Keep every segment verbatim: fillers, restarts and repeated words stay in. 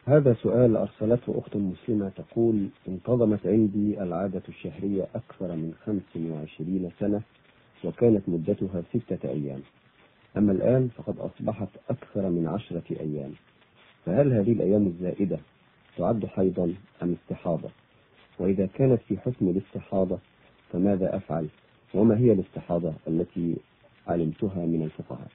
هذا سؤال أرسلته أخت مسلمة تقول: انتظمت عندي العادة الشهرية أكثر من خمس وعشرين سنة وكانت مدتها ستة أيام، أما الآن فقد أصبحت أكثر من عشرة أيام، فهل هذه الأيام الزائدة تعد حيضا أم استحاضة؟ وإذا كانت في حكم الاستحاضة فماذا أفعل؟ وما هي الاستحاضة التي علمتها من الفقهاء؟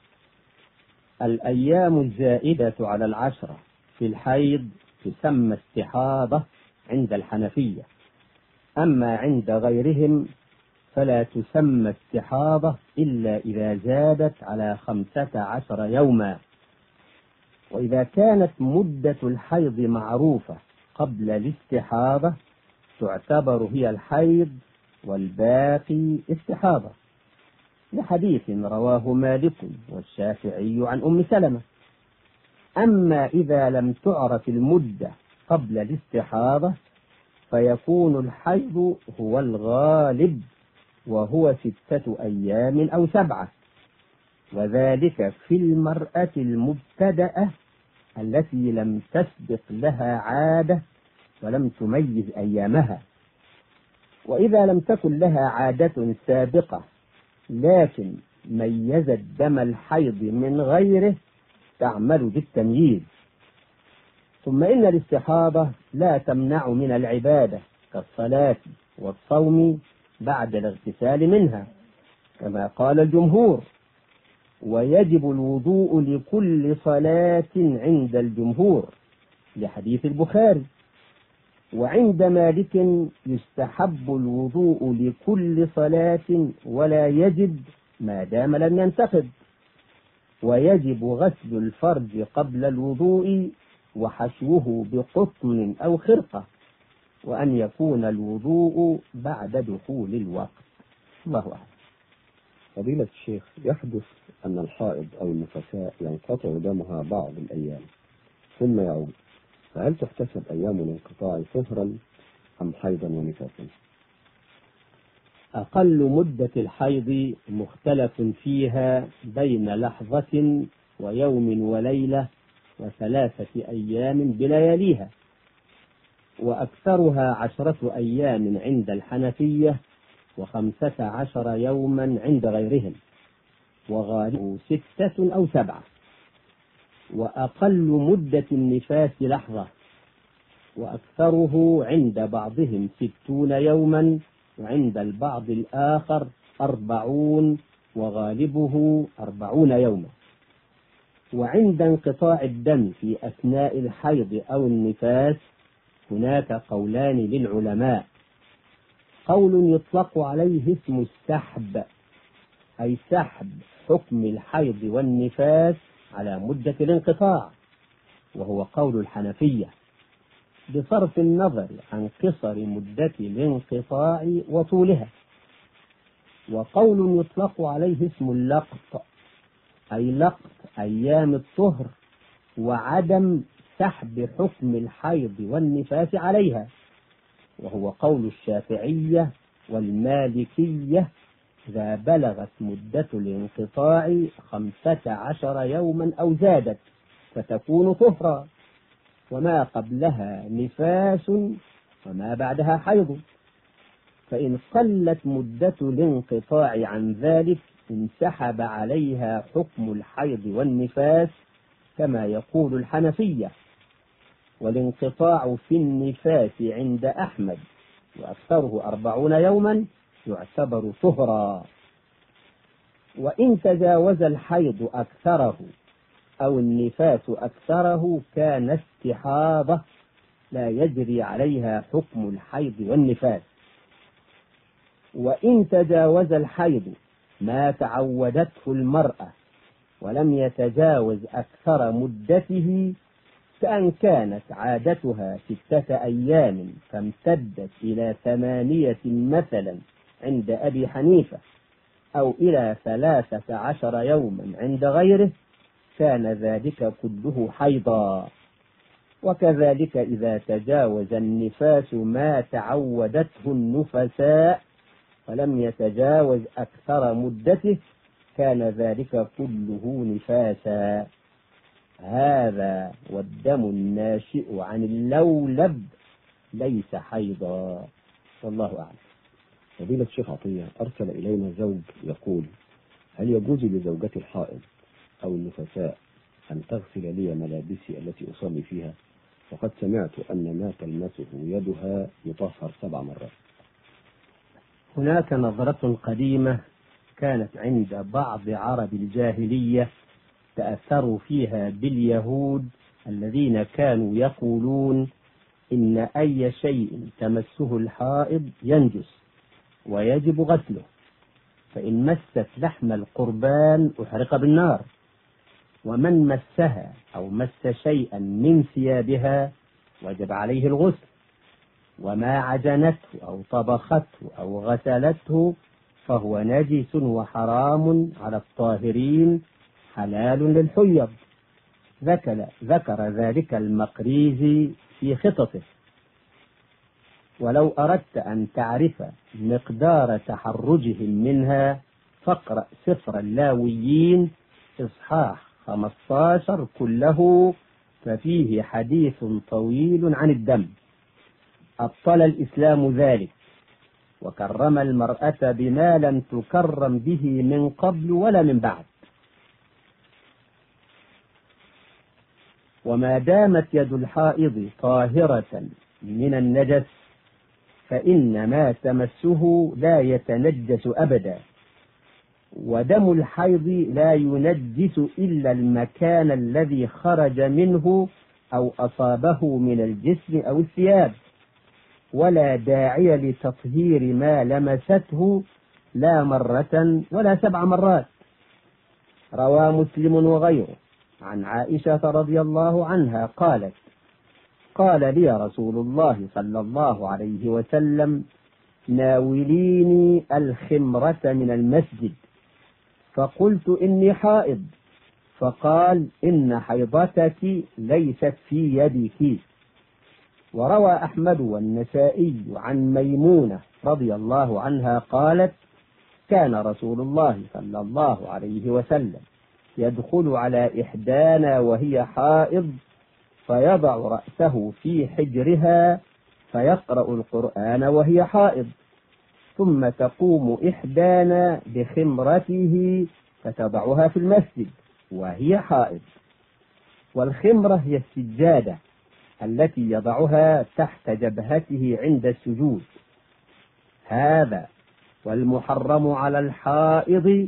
الأيام الزائدة على العشرة في الحيض تسمى استحاضة عند الحنفية، أما عند غيرهم فلا تسمى استحاضة إلا إذا زادت على خمسة عشر يوما. وإذا كانت مدة الحيض معروفة قبل الاستحاضة تعتبر هي الحيض والباقي استحاضة، لحديث رواه مالك والشافعي عن أم سلمة. أما إذا لم تعرف المدة قبل الاستحاضة فيكون الحيض هو الغالب، وهو ستة أيام أو سبعة، وذلك في المرأة المبتدأة التي لم تسبق لها عادة ولم تميز أيامها. وإذا لم تكن لها عادة سابقة لكن ميزت دم الحيض من غيره تعمل بالتمييز. ثم إن الاستحاضة لا تمنع من العبادة كالصلاة والصوم بعد الاغتسال منها كما قال الجمهور، ويجب الوضوء لكل صلاة عند الجمهور لحديث البخاري. وعند مالك يستحب الوضوء لكل صلاة ولا يجب ما دام لم ينتقد، ويجب غسل الفرج قبل الوضوء وحشوه بقطن أو خرقة، وأن يكون الوضوء بعد دخول الوقت. الله أعلم. فضيلة الشيخ، يحدث أن الحائض أو النفساء ينقطع دمها بعض الأيام ثم يعود، فهل تحتسب أيام الانقطاع طهرا أم حيضا ونفاسا؟ أقل مدة الحيض مختلف فيها بين لحظة ويوم وليلة وثلاثة أيام بلياليها، وأكثرها عشرة أيام عند الحنفية وخمسة عشر يوما عند غيرهم، وغالبه ستة أو سبعة. وأقل مدة النفاس لحظة، وأكثره عند بعضهم ستون يوما وعند البعض الآخر أربعون وغالبه أربعون يوما. وعند انقطاع الدم في أثناء الحيض أو النفاس هناك قولان للعلماء: قول يطلق عليه اسم السحب، أي سحب حكم الحيض والنفاس على مدة الانقطاع، وهو قول الحنفية بصرف النظر عن قصر مدة الانقطاع وطولها. وقول يطلق عليه اسم اللقط، أي لقط أيام الطهر وعدم سحب حكم الحيض والنفاس عليها، وهو قول الشافعية والمالكية إذا بلغت مدة الانقطاع خمسة عشر يوما أو زادت فتكون طهرا، وما قبلها نفاس وما بعدها حيض. فإن قلت مدة الانقطاع عن ذلك انسحب عليها حكم الحيض والنفاس كما يقول الحنفية. والانقطاع في النفاس عند أحمد وأكثره أربعون يوما يعتبر طهرا. وإن تجاوز الحيض أكثره أو النفاس أكثره كان استحاضة لا يجري عليها حكم الحيض والنفاس. وإن تجاوز الحيض ما تعودته المرأة ولم يتجاوز أكثر مدته، كأن كانت عادتها ستة أيام فامتدت إلى ثمانية مثلا عند أبي حنيفة أو إلى ثلاثة عشر يوما عند غيره، كان ذلك كله حيضا. وكذلك إذا تجاوز النفاس ما تعودته النفساء ولم يتجاوز أكثر مدته كان ذلك كله نفاسا. هذا والدم الناشئ عن اللولب ليس حيضا، والله أعلم. فضيلة الشيخ عطية، أرسل إلينا زوج يقول: هل يجوز لزوجتي الحائض أو النفساء أن تغسل لي ملابسي التي أصلي فيها؟ وقد سمعت أن ما تلمسه يدها يطهر سبع مرات. هناك نظرة قديمة كانت عند بعض عرب الجاهلية تأثروا فيها باليهود الذين كانوا يقولون إن أي شيء تمسه الحائض ينجس ويجب غسله، فإن مست لحم القربان أحرق بالنار، ومن مسها أو مس شيئا من ثيابها وجب عليه الغسل، وما عجنته أو طبخته أو غسلته فهو نجس وحرام على الطاهرين حلال للحيض. ذكر, ذكر ذلك المقريزي في خططه. ولو أردت أن تعرف مقدار تحرجهم منها فاقرأ سفر اللاويين إصحاح خمسة عشر كله، ففيه حديث طويل عن الدم. أبطل الإسلام ذلك وكرم المرأة بما لم تكرم به من قبل ولا من بعد. وما دامت يد الحائض طاهرة من النجس فإن ما تمسه لا يتنجس أبدا، ودم الحيض لا ينجس إلا المكان الذي خرج منه أو أصابه من الجسم أو الثياب، ولا داعي لتطهير ما لمسته لا مرة ولا سبع مرات. روى مسلم وغيره عن عائشة رضي الله عنها قالت: قال لي رسول الله صلى الله عليه وسلم: ناوليني الخمرة من المسجد، فقلت إني حائض، فقال: إن حيضتك ليست في يدك. وروى أحمد والنسائي عن ميمونة رضي الله عنها قالت: كان رسول الله صلى الله عليه وسلم يدخل على إحدانا وهي حائض فيضع رأسه في حجرها فيقرأ القرآن وهي حائض، ثم تقوم إحدانا بخمرته فتضعها في المسجد وهي حائض. والخمرة هي السجادة التي يضعها تحت جبهته عند السجود. هذا والمحرم على الحائض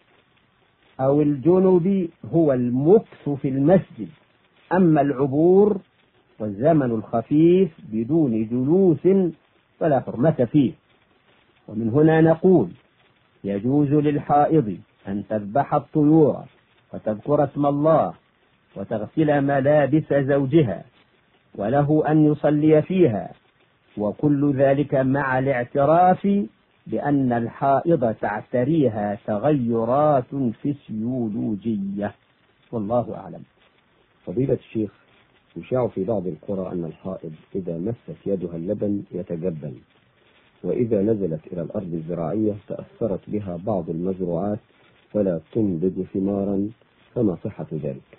أو الجنب هو المكث في المسجد، أما العبور والزمن الخفيف بدون جلوس فلا حرمة فيه. ومن هنا نقول: يجوز للحائض أن تذبح الطيور وتذكر اسم الله وتغسل ملابس زوجها، وله أن يصلي فيها، وكل ذلك مع الاعتراف بأن الحائض تعتريها تغيرات فسيولوجية، والله أعلم. فضيلة الشيخ، يشاع في بعض القرى أن الحائض إذا مست يدها اللبن يتجبن، وإذا نزلت إلى الأرض الزراعية تأثرت بها بعض المزروعات فلا تنضج ثمارا، فما صحة ذلك؟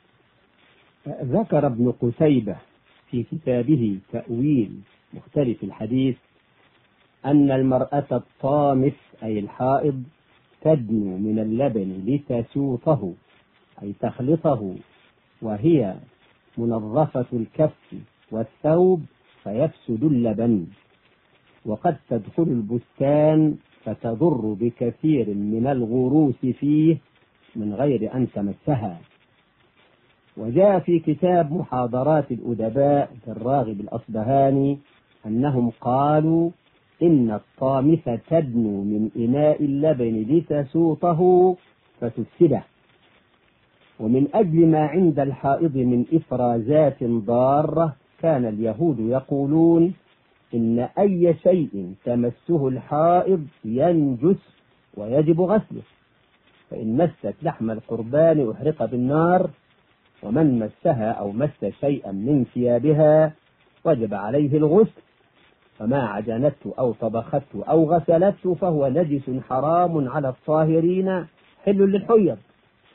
ذكر ابن قتيبة في كتابه تأويل مختلف الحديث أن المرأة الطامث أي الحائض تدنو من اللبن لتسوطه أي تخلطه وهي منظفة الكف والثوب فيفسد اللبن، وقد تدخل البستان فتضر بكثير من الغروس فيه من غير أن تمسها. وجاء في كتاب محاضرات الأدباء للراغب الأصبهاني أنهم قالوا إن الطامثة تدنو من إناء اللبن لتسوطه فتفسده. ومن أجل ما عند الحائض من إفرازات ضارة كان اليهود يقولون إن أي شيء تمسه الحائض ينجس ويجب غسله، فإن مست لحم القربان أحرق بالنار، ومن مسها أو مس شيئا من ثيابها وجب عليه الغسل، فما عجنته أو طبخته أو غسلته فهو نجس حرام على الطاهرين حل للحيض.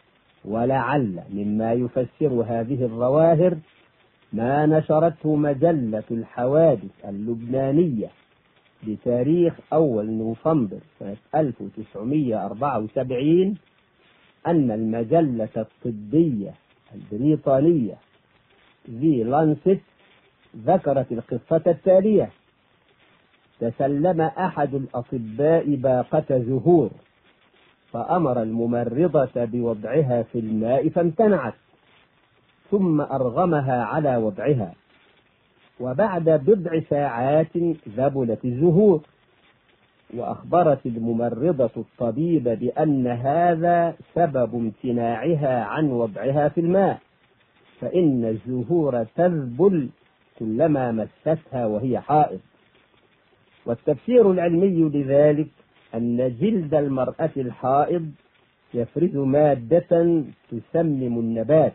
ولعل مما يفسر هذه الظواهر ما نشرته مجلة الحوادث اللبنانية بتاريخ أول نوفمبر سنة ألف وتسعمائة وأربعة وسبعين أن المجلة الطبية البريطانية ذي لانست ذكرت القصة التالية: تسلم أحد الأطباء باقة زهور فأمر الممرضة بوضعها في الماء فامتنعت، ثم أرغمها على وضعها، وبعد بضع ساعات ذبلت الزهور، وأخبرت الممرضة الطبيب بأن هذا سبب امتناعها عن وضعها في الماء، فإن الزهور تذبل كلما مستها وهي حائض. والتفسير العلمي لذلك أن جلد المرأة الحائض يفرز مادة تسمم النبات.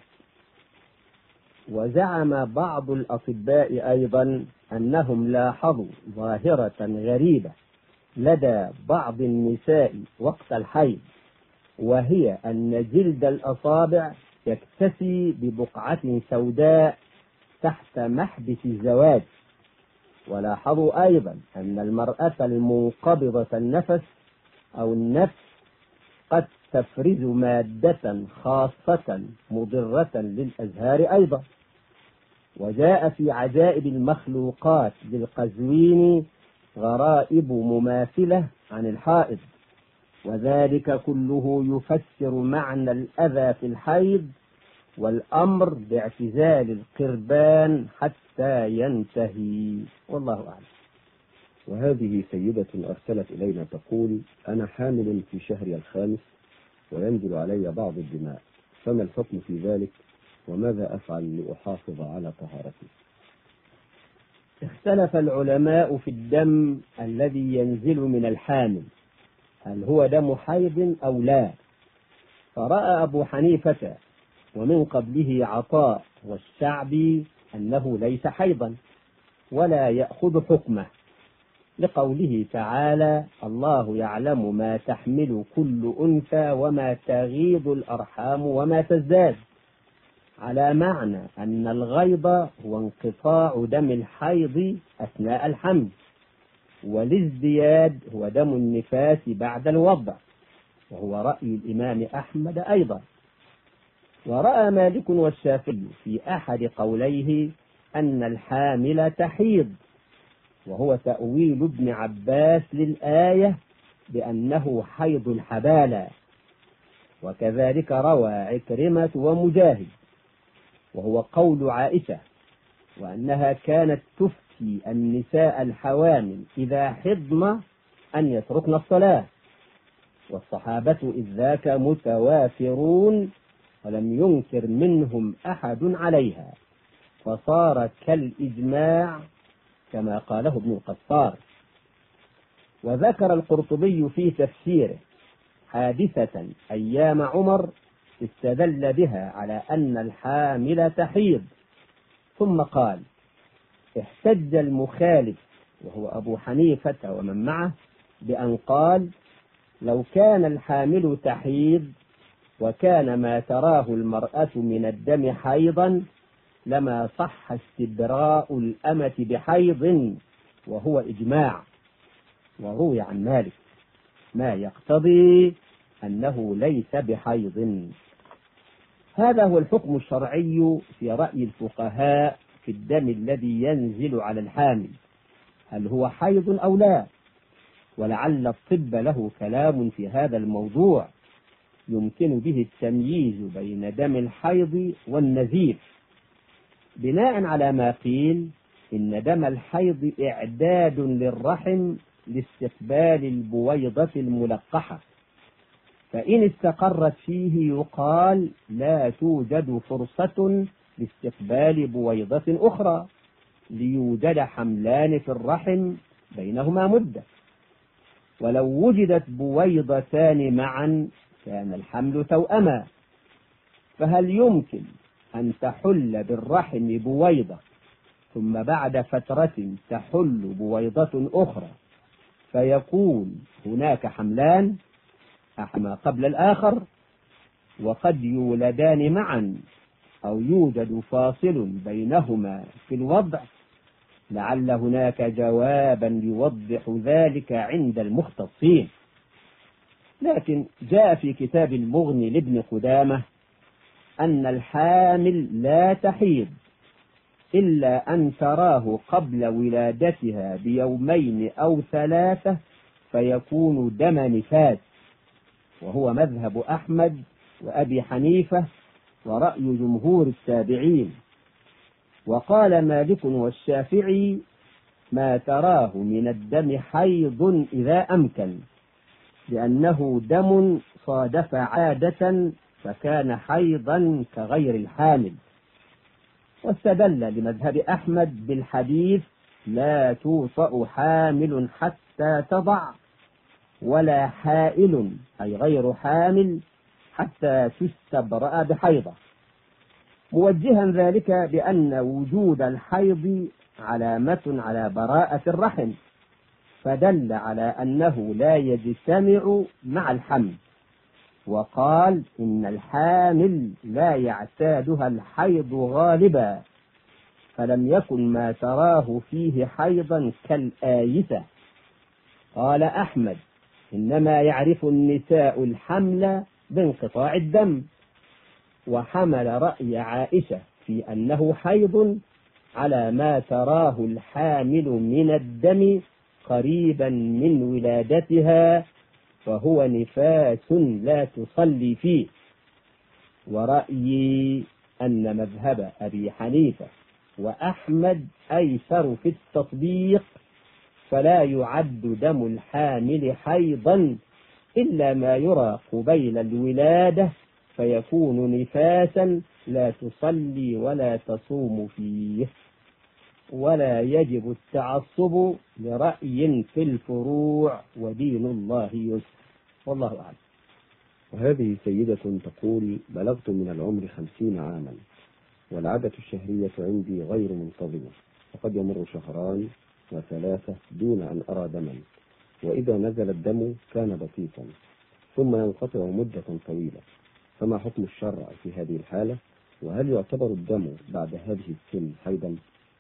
وزعم بعض الأطباء أيضا أنهم لاحظوا ظاهرة غريبة لدى بعض النساء وقت الحيض، وهي أن جلد الأصابع يكتسي ببقعة سوداء تحت محبس الزواج. ولاحظوا أيضا أن المرأة المنقبضة النفس أو النفس قد تفرز مادة خاصة مضرة للأزهار أيضا. وجاء في عجائب المخلوقات للقزويني غرائب مماثلة عن الحائض، وذلك كله يفسر معنى الأذى في الحيض والأمر باعتزال القربان حتى ينتهي، والله أعلم. وهذه سيدة أرسلت إلينا تقول: أنا حامل في شهري الخامس وينزل علي بعض الدماء، فما الحكم في ذلك وماذا أفعل لأحافظ على طهارتي؟ اختلف العلماء في الدم الذي ينزل من الحامل، هل هو دم حيض أو لا؟ فرأى أبو حنيفة ومن قبله عطاء والشعبي أنه ليس حيضا ولا يأخذ حكمه، لقوله تعالى: الله يعلم ما تحمل كل أنثى وما تغيض الأرحام وما تزداد، على معنى أن الغيض هو انقطاع دم الحيض أثناء الحمل، والازدياد هو دم النفاس بعد الوضع، وهو رأي الإمام أحمد أيضا. ورأى مالك والشافعي في أحد قوليه أن الحامل تحيض، وهو تأويل ابن عباس للآية بأنه حيض الحبالة، وكذلك روى عكرمة ومجاهد، وهو قول عائشة، وأنها كانت تفتي النساء الحوامل إذا حضن أن يتركن الصلاة، والصحابة إذ ذاك متوافرون ولم ينكر منهم أحد عليها، فصار كالإجماع كما قاله ابن القصار. وذكر القرطبي في تفسيره حادثة أيام عمر استدل بها على أن الحامل تحيض، ثم قال: احتج المخالف وهو أبو حنيفة ومن معه بأن قال: لو كان الحامل تحيض وكان ما تراه المرأة من الدم حيضا لما صح استبراء الأمة بحيض، وهو إجماع، وروي عن مالك ما يقتضي أنه ليس بحيض. هذا هو الحكم الشرعي في رأي الفقهاء في الدم الذي ينزل على الحامل، هل هو حيض أو لا؟ ولعل الطب له كلام في هذا الموضوع يمكن به التمييز بين دم الحيض والنزيف، بناء على ما قيل إن دم الحيض إعداد للرحم لاستقبال البويضة الملقحة، فإن استقرت فيه يقال لا توجد فرصة لاستقبال بويضة أخرى ليوجد حملان في الرحم بينهما مدة، ولو وجدت بويضتان معا كان الحمل توأما، فهل يمكن أن تحل بالرحم بويضة ثم بعد فترة تحل بويضة أخرى فيكون هناك حملان أحدهما قبل الآخر؟ وقد يولدان معا أو يوجد فاصل بينهما في الوضع، لعل هناك جوابا يوضح ذلك عند المختصين. لكن جاء في كتاب المغني لابن قدامة أن الحامل لا تحيض إلا أن تراه قبل ولادتها بيومين أو ثلاثة فيكون دم نفاس، وهو مذهب أحمد وأبي حنيفة ورأي جمهور التابعين. وقال مالك والشافعي ما تراه من الدم حيض إذا أمكن، لأنه دم صادف عادة فكان حيضا كغير الحامل. واستدل لمذهب أحمد بالحديث لا توطأ حامل حتى تضع، ولا حائل أي غير حامل حتى تستبرأ بحيضة، موجها ذلك بأن وجود الحيض علامة على براءة الرحم، فدل على أنه لا يجتمع مع الحمل. وقال إن الحامل لا يعتادها الحيض غالبا، فلم يكن ما تراه فيه حيضا كالآيسة. قال أحمد إنما يعرف النساء الحمل بانقطاع الدم، وحمل رأي عائشة في أنه حيض على ما تراه الحامل من الدم قريبا من ولادتها، فهو نفاس لا تصلي فيه. ورأيي أن مذهب أبي حنيفة وأحمد أيسر في التطبيق، فلا يعد دم الحامل حيضا إلا ما يرى قبيل الولادة فيكون نفاسا لا تصلي ولا تصوم فيه. ولا يجب التعصب لرأي في الفروع، ودين الله يسر، والله أعلم. وهذه سيدة تقول بلغت من العمر خمسين عاما، والعادة الشهرية عندي غير منتظمة، وقد يمر شهران وثلاثة دون أن أرى دما، وإذا نزل الدم كان بسيطا ثم ينقطع مدة طويلة، فما حكم الشرع في هذه الحالة؟ وهل يعتبر الدم بعد هذه السن حيضا؟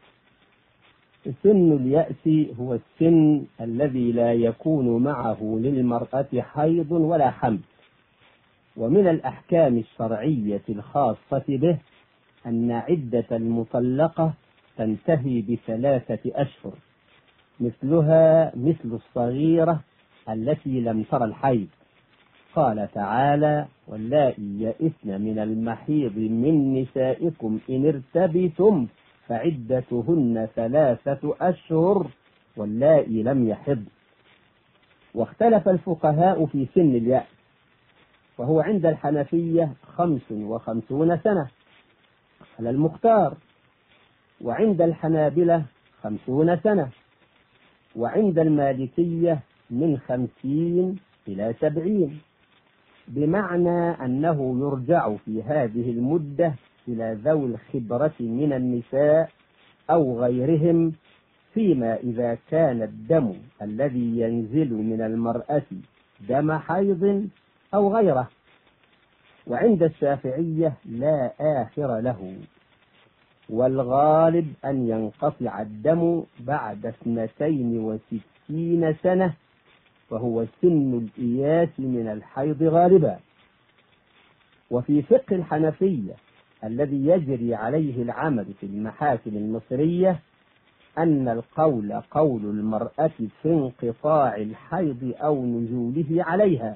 سن اليأس هو السن الذي لا يكون معه للمرأة حيض ولا حمل. ومن الأحكام الشرعية الخاصة به أن عدة المطلقة تنتهي بثلاثة أشهر، مثلها مثل الصغيرة التي لم تر الحيض. قال تعالى واللائي يئسن من المحيض من نسائكم إن ارتبتم فعدتهن ثلاثة أشهر واللائي لم يحض. واختلف الفقهاء في سن اليأس، وهو عند الحنفية خمس وخمسون سنة على المختار، وعند الحنابلة خمسون سنة، وعند المالكية من خمسين إلى سبعين، بمعنى أنه يرجع في هذه المدة إلى ذوي الخبرة من النساء أو غيرهم، فيما إذا كان الدم الذي ينزل من المرأة دم حيض أو غيره. وعند الشافعية لا آخر له، والغالب أن ينقطع الدم بعد اثنتين وستين سنة، وهو سن الإياس من الحيض غالبا. وفي فقه الحنفية الذي يجري عليه العمل في المحاكم المصرية أن القول قول المرأة في انقطاع الحيض أو نزوله عليها،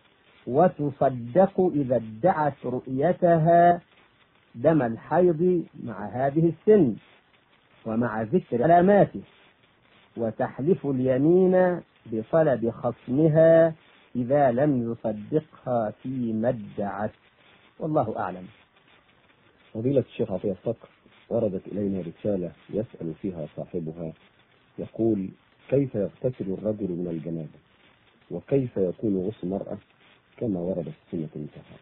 وتصدق إذا ادعت رؤيتها دم الحيض مع هذه السن ومع ذكر علاماته، وتحلف اليمين بطلب خصمها إذا لم يصدقها فيما ادعت، والله أعلم. فضيلة الشيخ عطية الصقر، وردت إلينا رسالة يسأل فيها صاحبها يقول: كيف يغتسل الرجل من الجنابة؟ وكيف يكون غسل المرأة كما ورد في السنة المطهرة؟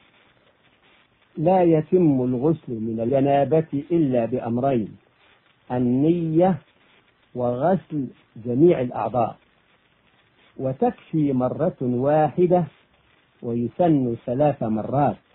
لا يتم الغسل من الجنابة إلا بأمرين: النية وغسل جميع الأعضاء، وتكفي مرة واحدة ويسن ثلاث مرات.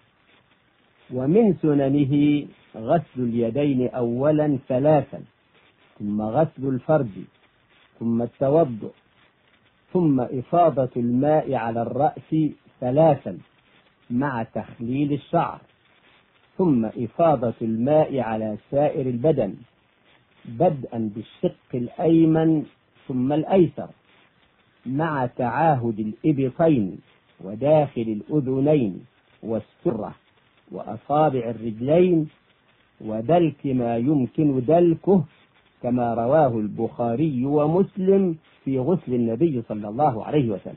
ومن سننه غسل اليدين أولا ثلاثا، ثم غسل الفرج، ثم التوضؤ، ثم إفاضة الماء على الرأس ثلاثا مع تخليل الشعر، ثم إفاضة الماء على سائر البدن بدءا بالشق الأيمن ثم الأيسر مع تعاهد الإبطين وداخل الأذنين والسرة وأصابع الرجلين، ودلك ما يمكن دلكه كما رواه البخاري ومسلم في غسل النبي صلى الله عليه وسلم.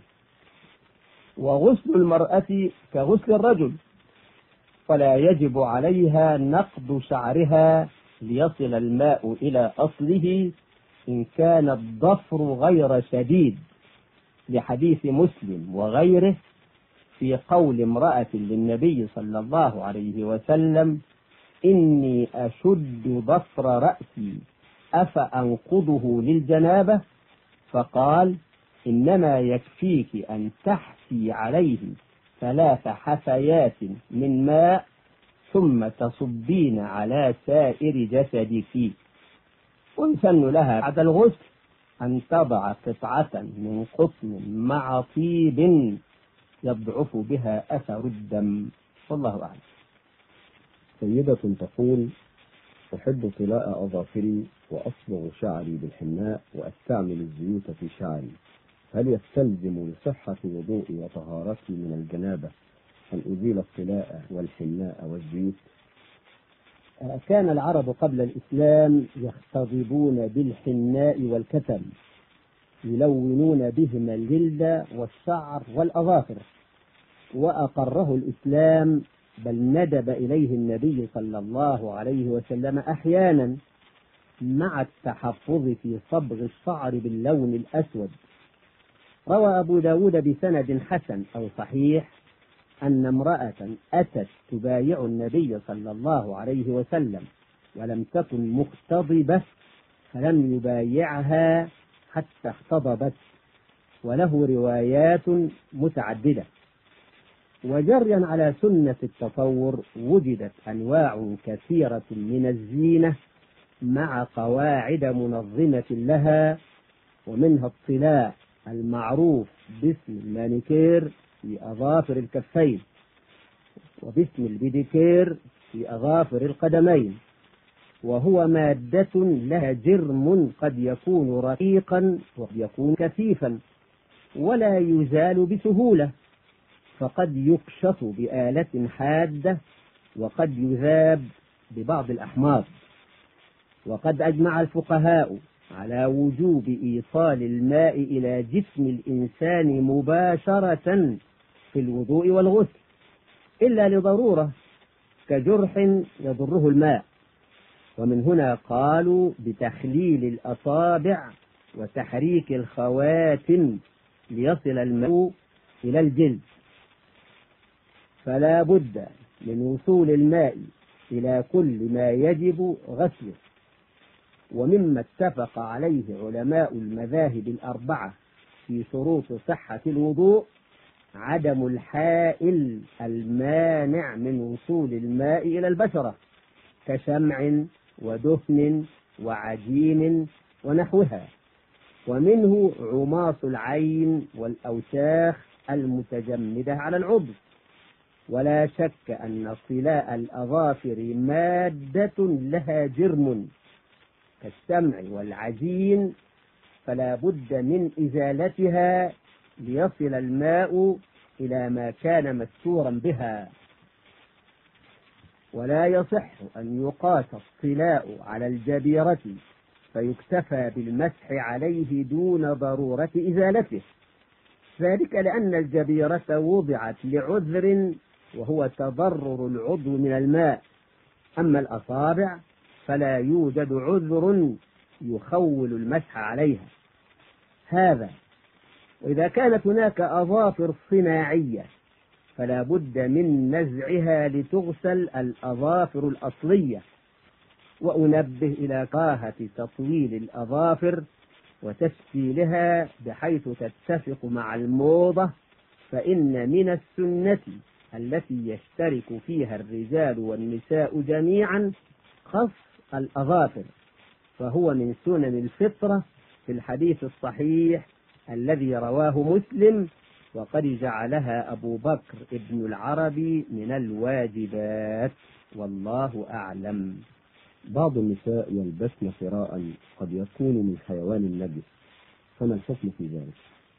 وغسل المرأة كغسل الرجل، فلا يجب عليها نقض شعرها ليصل الماء إلى أصله إن كان الضفر غير شديد، لحديث مسلم وغيره في قول امرأة للنبي صلى الله عليه وسلم: إني أشد ضفر رأسي أفأنقضه للجنابة؟ فقال: إنما يكفيك أن تحسي عليه ثلاث حثيات من ماء ثم تصبين على سائر جسدك. ويسن لها بعد الغسل أن تضع قطعة من قطن مع طيب يضعف بها أثر الدم، والله أعلم. سيدة تقول: أحب طلاء أظافري وأصبغ شعري بالحناء وأستعمل الزيوت في شعري، هل يستلزم لصحة وضوئي وطهارتي من الجنابة أن أزيل الطلاء والحناء والزيوت؟ كان العرب قبل الإسلام يختضبون بالحناء والكتم، يلونون بهما الجلد والشعر والأظافر، وأقره الإسلام، بل ندب إليه النبي صلى الله عليه وسلم أحيانا مع التحفظ في صبغ الشعر باللون الأسود. روى أبو داود بسند حسن أو صحيح أن امرأة أتت تبايع النبي صلى الله عليه وسلم ولم تكن مختضبة، فلم يبايعها حتى اختضبت، وله روايات متعددة. وجريا على سنة التطور وجدت أنواع كثيرة من الزينة مع قواعد منظمة لها، ومنها الطلاء المعروف باسم المانيكير في أظافر الكفين، وباسم البيديكير في أظافر القدمين، وهو مادة لها جرم قد يكون رقيقا وقد يكون كثيفا ولا يزال بسهولة، فقد يكشف بآلة حادة وقد يذاب ببعض الأحماض. وقد أجمع الفقهاء على وجوب إيصال الماء إلى جسم الإنسان مباشرة في الوضوء والغسل، إلا لضرورة كجرح يضره الماء، ومن هنا قالوا بتخليل الأصابع وتحريك الخواتم ليصل الماء إلى الجلد. فلا بد من وصول الماء إلى كل ما يجب غسله. ومما اتفق عليه علماء المذاهب الأربعة في شروط صحة الوضوء عدم الحائل المانع من وصول الماء إلى البشرة كشمع ودهن وعجين ونحوها، ومنه عماص العين والأوساخ المتجمدة على العضو. ولا شك أن طلاء الأظافر مادة لها جرم كالشمع والعجين، فلا بد من إزالتها ليصل الماء إلى ما كان مستورا بها. ولا يصح أن يقاس الطلاء على الجبيرة فيكتفى بالمسح عليه دون ضرورة إزالته، ذلك لأن الجبيرة وضعت لعذر وهو تضرر العضو من الماء، أما الأصابع فلا يوجد عذر يخول المسح عليها. هذا وإذا كانت هناك أظافر صناعية فلا بد من نزعها لتغسل الأظافر الأصلية. وأنبه إلى كراهة تطويل الأظافر وتشكيلها بحيث تتفق مع الموضة، فإن من السنة التي يشترك فيها الرجال والنساء جميعا خص الأظافر، فهو من سنن الفطرة في الحديث الصحيح الذي رواه مسلم، وقد جعلها أبو بكر ابن العربي من الواجبات، والله أعلم. بعض النساء يلبسن فراء قد يكون من حيوان النجس، فما الحكم في ذلك؟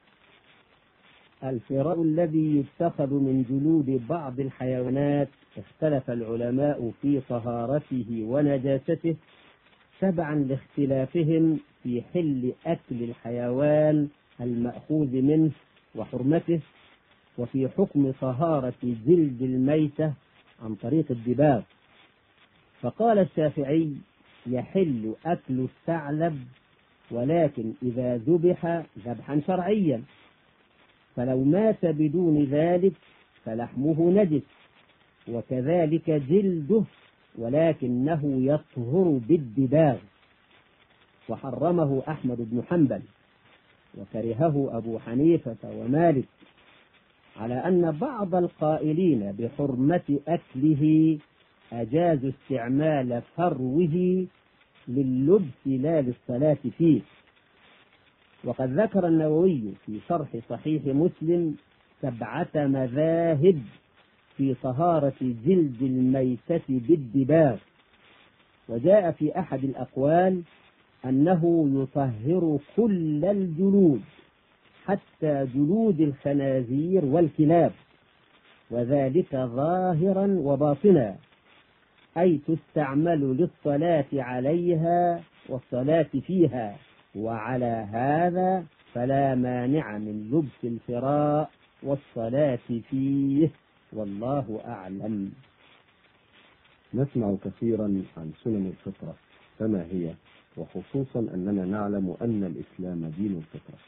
الفراء الذي يتخذ من جلود بعض الحيوانات اختلف العلماء في طهارته ونجاسته تبعا لاختلافهم في حل أكل الحيوان المأخوذ منه وحرمته، وفي حكم طهارة جلد الميتة عن طريق الدباغ. فقال الشافعي: يحل أكل الثعلب، ولكن إذا ذبح ذبحا شرعيا، فلو مات بدون ذلك فلحمه نجس، وكذلك جلده، ولكنه يطهر بالدباغ. وحرمه أحمد بن حنبل، وكرهه أبو حنيفة ومالك، على أن بعض القائلين بحرمة أكله أجازوا استعمال فروه لللبس لا للصلاة فيه. وقد ذكر النووي في شرح صحيح مسلم سبعة مذاهب في طهارة جلد الميتة بالدباغ، وجاء في أحد الأقوال أنه يطهر كل الجلود حتى جلود الخنازير والكلاب، وذلك ظاهرا وباطنا، أي تستعمل للصلاة عليها والصلاة فيها، وعلى هذا فلا مانع من لبس الفراء والصلاة فيه، والله أعلم. نسمع كثيرا عن سنن الفطرة، فما هي؟ وخصوصا أننا نعلم أن الإسلام دين الفطرة.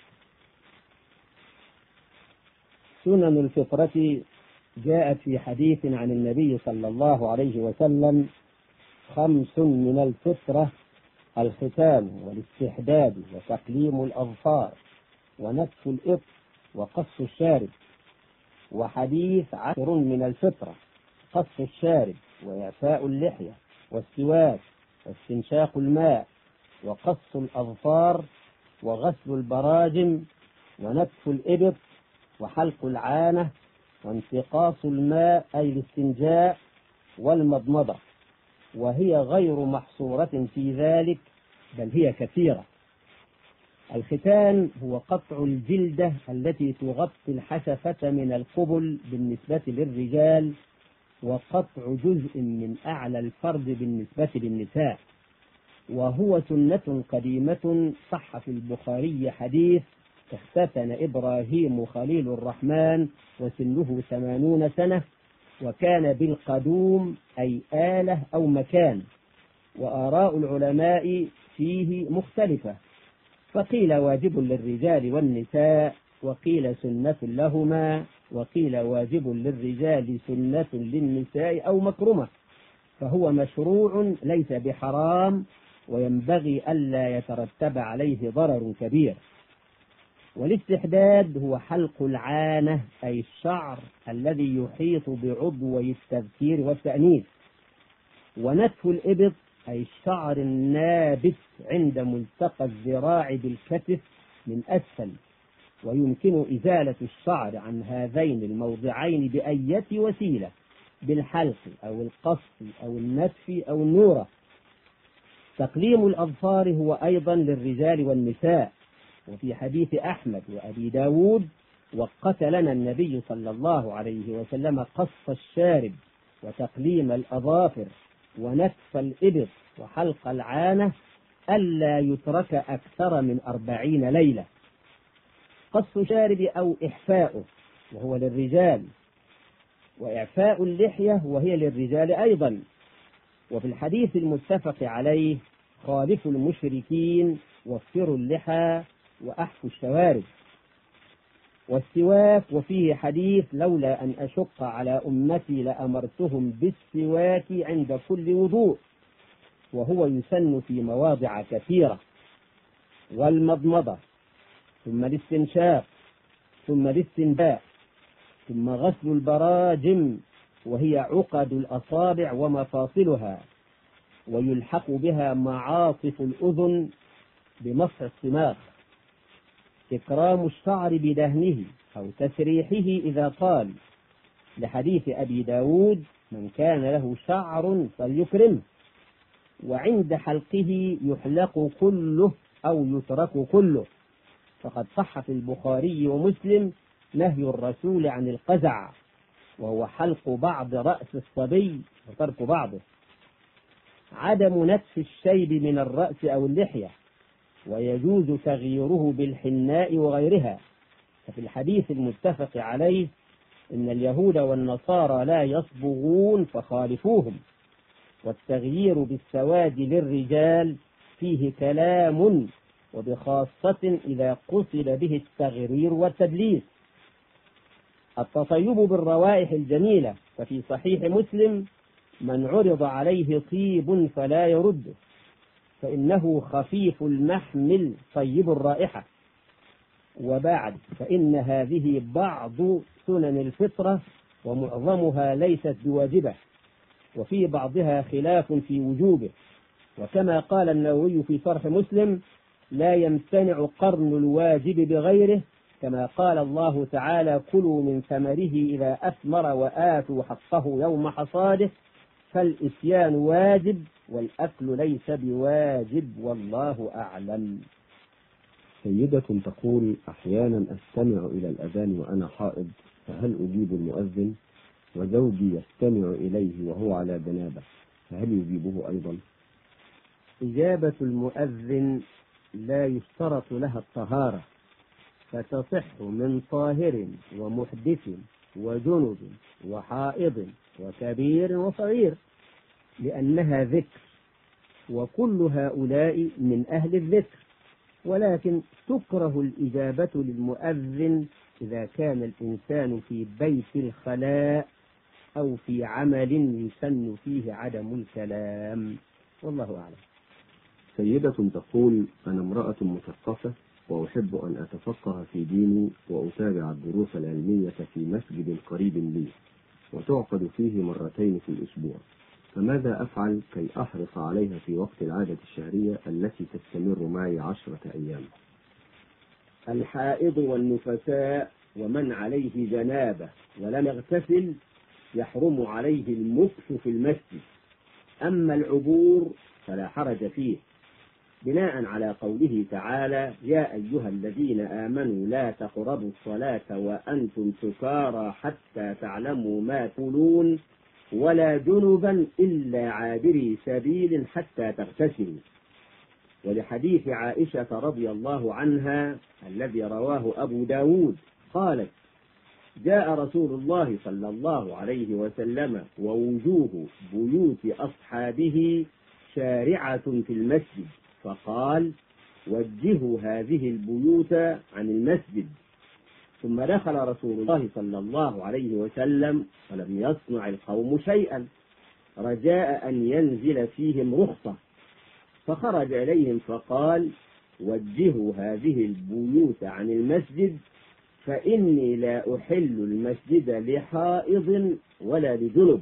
سنن الفطرة جاءت في حديث عن النبي صلى الله عليه وسلم: خمس من الفطرة: الختان والاستحداد وتقليم الأظفار ونتف الإبط وقص الشارب. وحديث عشر من الفطرة: قص الشارب وإعفاء اللحية والسواك واستنشاق الماء وقص الأظفار وغسل البراجم ونتف الإبط وحلق العانة وانتقاص الماء أي الاستنجاء والمضمضة. وهي غير محصورة في ذلك، بل هي كثيرة. الختان هو قطع الجلدة التي تغطي الحشفة من القبل بالنسبة للرجال، وقطع جزء من أعلى الفرج بالنسبة للنساء، وهو سنة قديمة. صح في البخاري حديث: اختتن إبراهيم خليل الرحمن وسنه ثمانون سنة، وكان بالقدوم أي آلة أو مكان. وآراء العلماء فيه مختلفة، فقيل واجب للرجال والنساء، وقيل سنة لهما، وقيل واجب للرجال سنة للنساء أو مكرمة، فهو مشروع ليس بحرام، وينبغي ألا يترتب عليه ضرر كبير. والاستحداد هو حلق العانة أي الشعر الذي يحيط بعضوي التذكير والتأنيث. ونتف الإبط أي الشعر النابت عند ملتقى الذراع بالكتف من أسفل، ويمكن إزالة الشعر عن هذين الموضعين بأية وسيلة، بالحلق أو القص أو النتف أو النورة. تقليم الأظفار هو أيضا للرجال والنساء، وفي حديث أحمد وأبي داود: وقت لنا النبي صلى الله عليه وسلم قص الشارب وتقليم الأظافر ونتف الإبط وحلق العانة ألا يترك أكثر من أربعين ليلة. قص الشارب أو إحفاؤه وهو للرجال، وإعفاء اللحية وهي للرجال أيضا. وفي الحديث المتفق عليه: خالفوا المشركين وفروا اللحى وأحفوا الشوارب. والسواك وفيه حديث: لولا أن أشق على أمتي لأمرتهم بالسواك عند كل وضوء، وهو يسن في مواضع كثيرة. والمضمضة، ثم الاستنشاق، ثم الاستنباء، ثم غسل البراجم وهي عقد الأصابع ومفاصلها، ويلحق بها معاطف الأذن بمسح الصماخ، إكرام الشعر بدهنه أو تسريحه إذا طال، لحديث أبي داود من كان له شعر فليكرمه، وعند حلقه يحلق كله أو يترك كله، فقد صح في البخاري ومسلم نهي الرسول عن القزع، وهو حلق بعض رأس الصبي وترك بعضه. عدم نتف الشيب من الرأس أو اللحية، ويجوز تغييره بالحناء وغيرها، ففي الحديث المتفق عليه إن اليهود والنصارى لا يصبغون فخالفوهم، والتغيير بالسواد للرجال فيه كلام، وبخاصة إذا قصد به التغرير والتدليس. التطيب بالروائح الجميلة، ففي صحيح مسلم من عرض عليه طيب فلا يرده، فإنه خفيف المحمل طيب الرائحة. وبعد فإن هذه بعض سنن الفطرة، ومعظمها ليست بواجبة، وفي بعضها خلاف في وجوبه، وكما قال النووي في شرح مسلم لا يمتنع قرن الواجب بغيره، كما قال الله تعالى كلوا من ثمره إذا أثمر وآتوا حقه يوم حصاده، فالإتيان واجب والأكل ليس بواجب، والله أعلم. سيدة تقول أحيانا أستمع إلى الأذان وأنا حائض، فهل أجيب المؤذن؟ وزوجي يستمع إليه وهو على جنابه، فهل يجيبه أيضا؟ إجابة المؤذن لا يشترط لها الطهارة، فتصح من طاهر ومحدث وجنب وحائض وكبير وصغير، لأنها ذكر، وكل هؤلاء من أهل الذكر، ولكن تكره الإجابة للمؤذن إذا كان الإنسان في بيت الخلاء أو في عمل يسن فيه عدم الكلام، والله أعلم. سيدة تقول أنا امرأة مثقفة وأحب أن أتفقه في ديني وأتابع الدروس العلمية في مسجد قريب لي، وتعقد فيه مرتين في الأسبوع، فماذا أفعل كي أحرص عليها في وقت العادة الشهرية التي تستمر معي عشرة أيام؟ الحائض والنفساء ومن عليه جنابه ولم يغتسل يحرم عليه المكث في المسجد، أما العبور فلا حرج فيه، بناء على قوله تعالى يا أيها الذين آمنوا لا تقربوا الصلاة وأنتم سكارى حتى تعلموا ما تقولون ولا جنبا إلا عابري سبيل حتى تغتسلوا. ولحديث عائشة رضي الله عنها الذي رواه أبو داود قالت جاء رسول الله صلى الله عليه وسلم ووجوه بيوت أصحابه شارعة في المسجد، فقال وجهوا هذه البيوت عن المسجد، ثم دخل رسول الله صلى الله عليه وسلم ولم يصنع القوم شيئا رجاء أن ينزل فيهم رخصة، فخرج إليهم فقال وجهوا هذه البيوت عن المسجد فإني لا أحل المسجد لحائض ولا لجنب.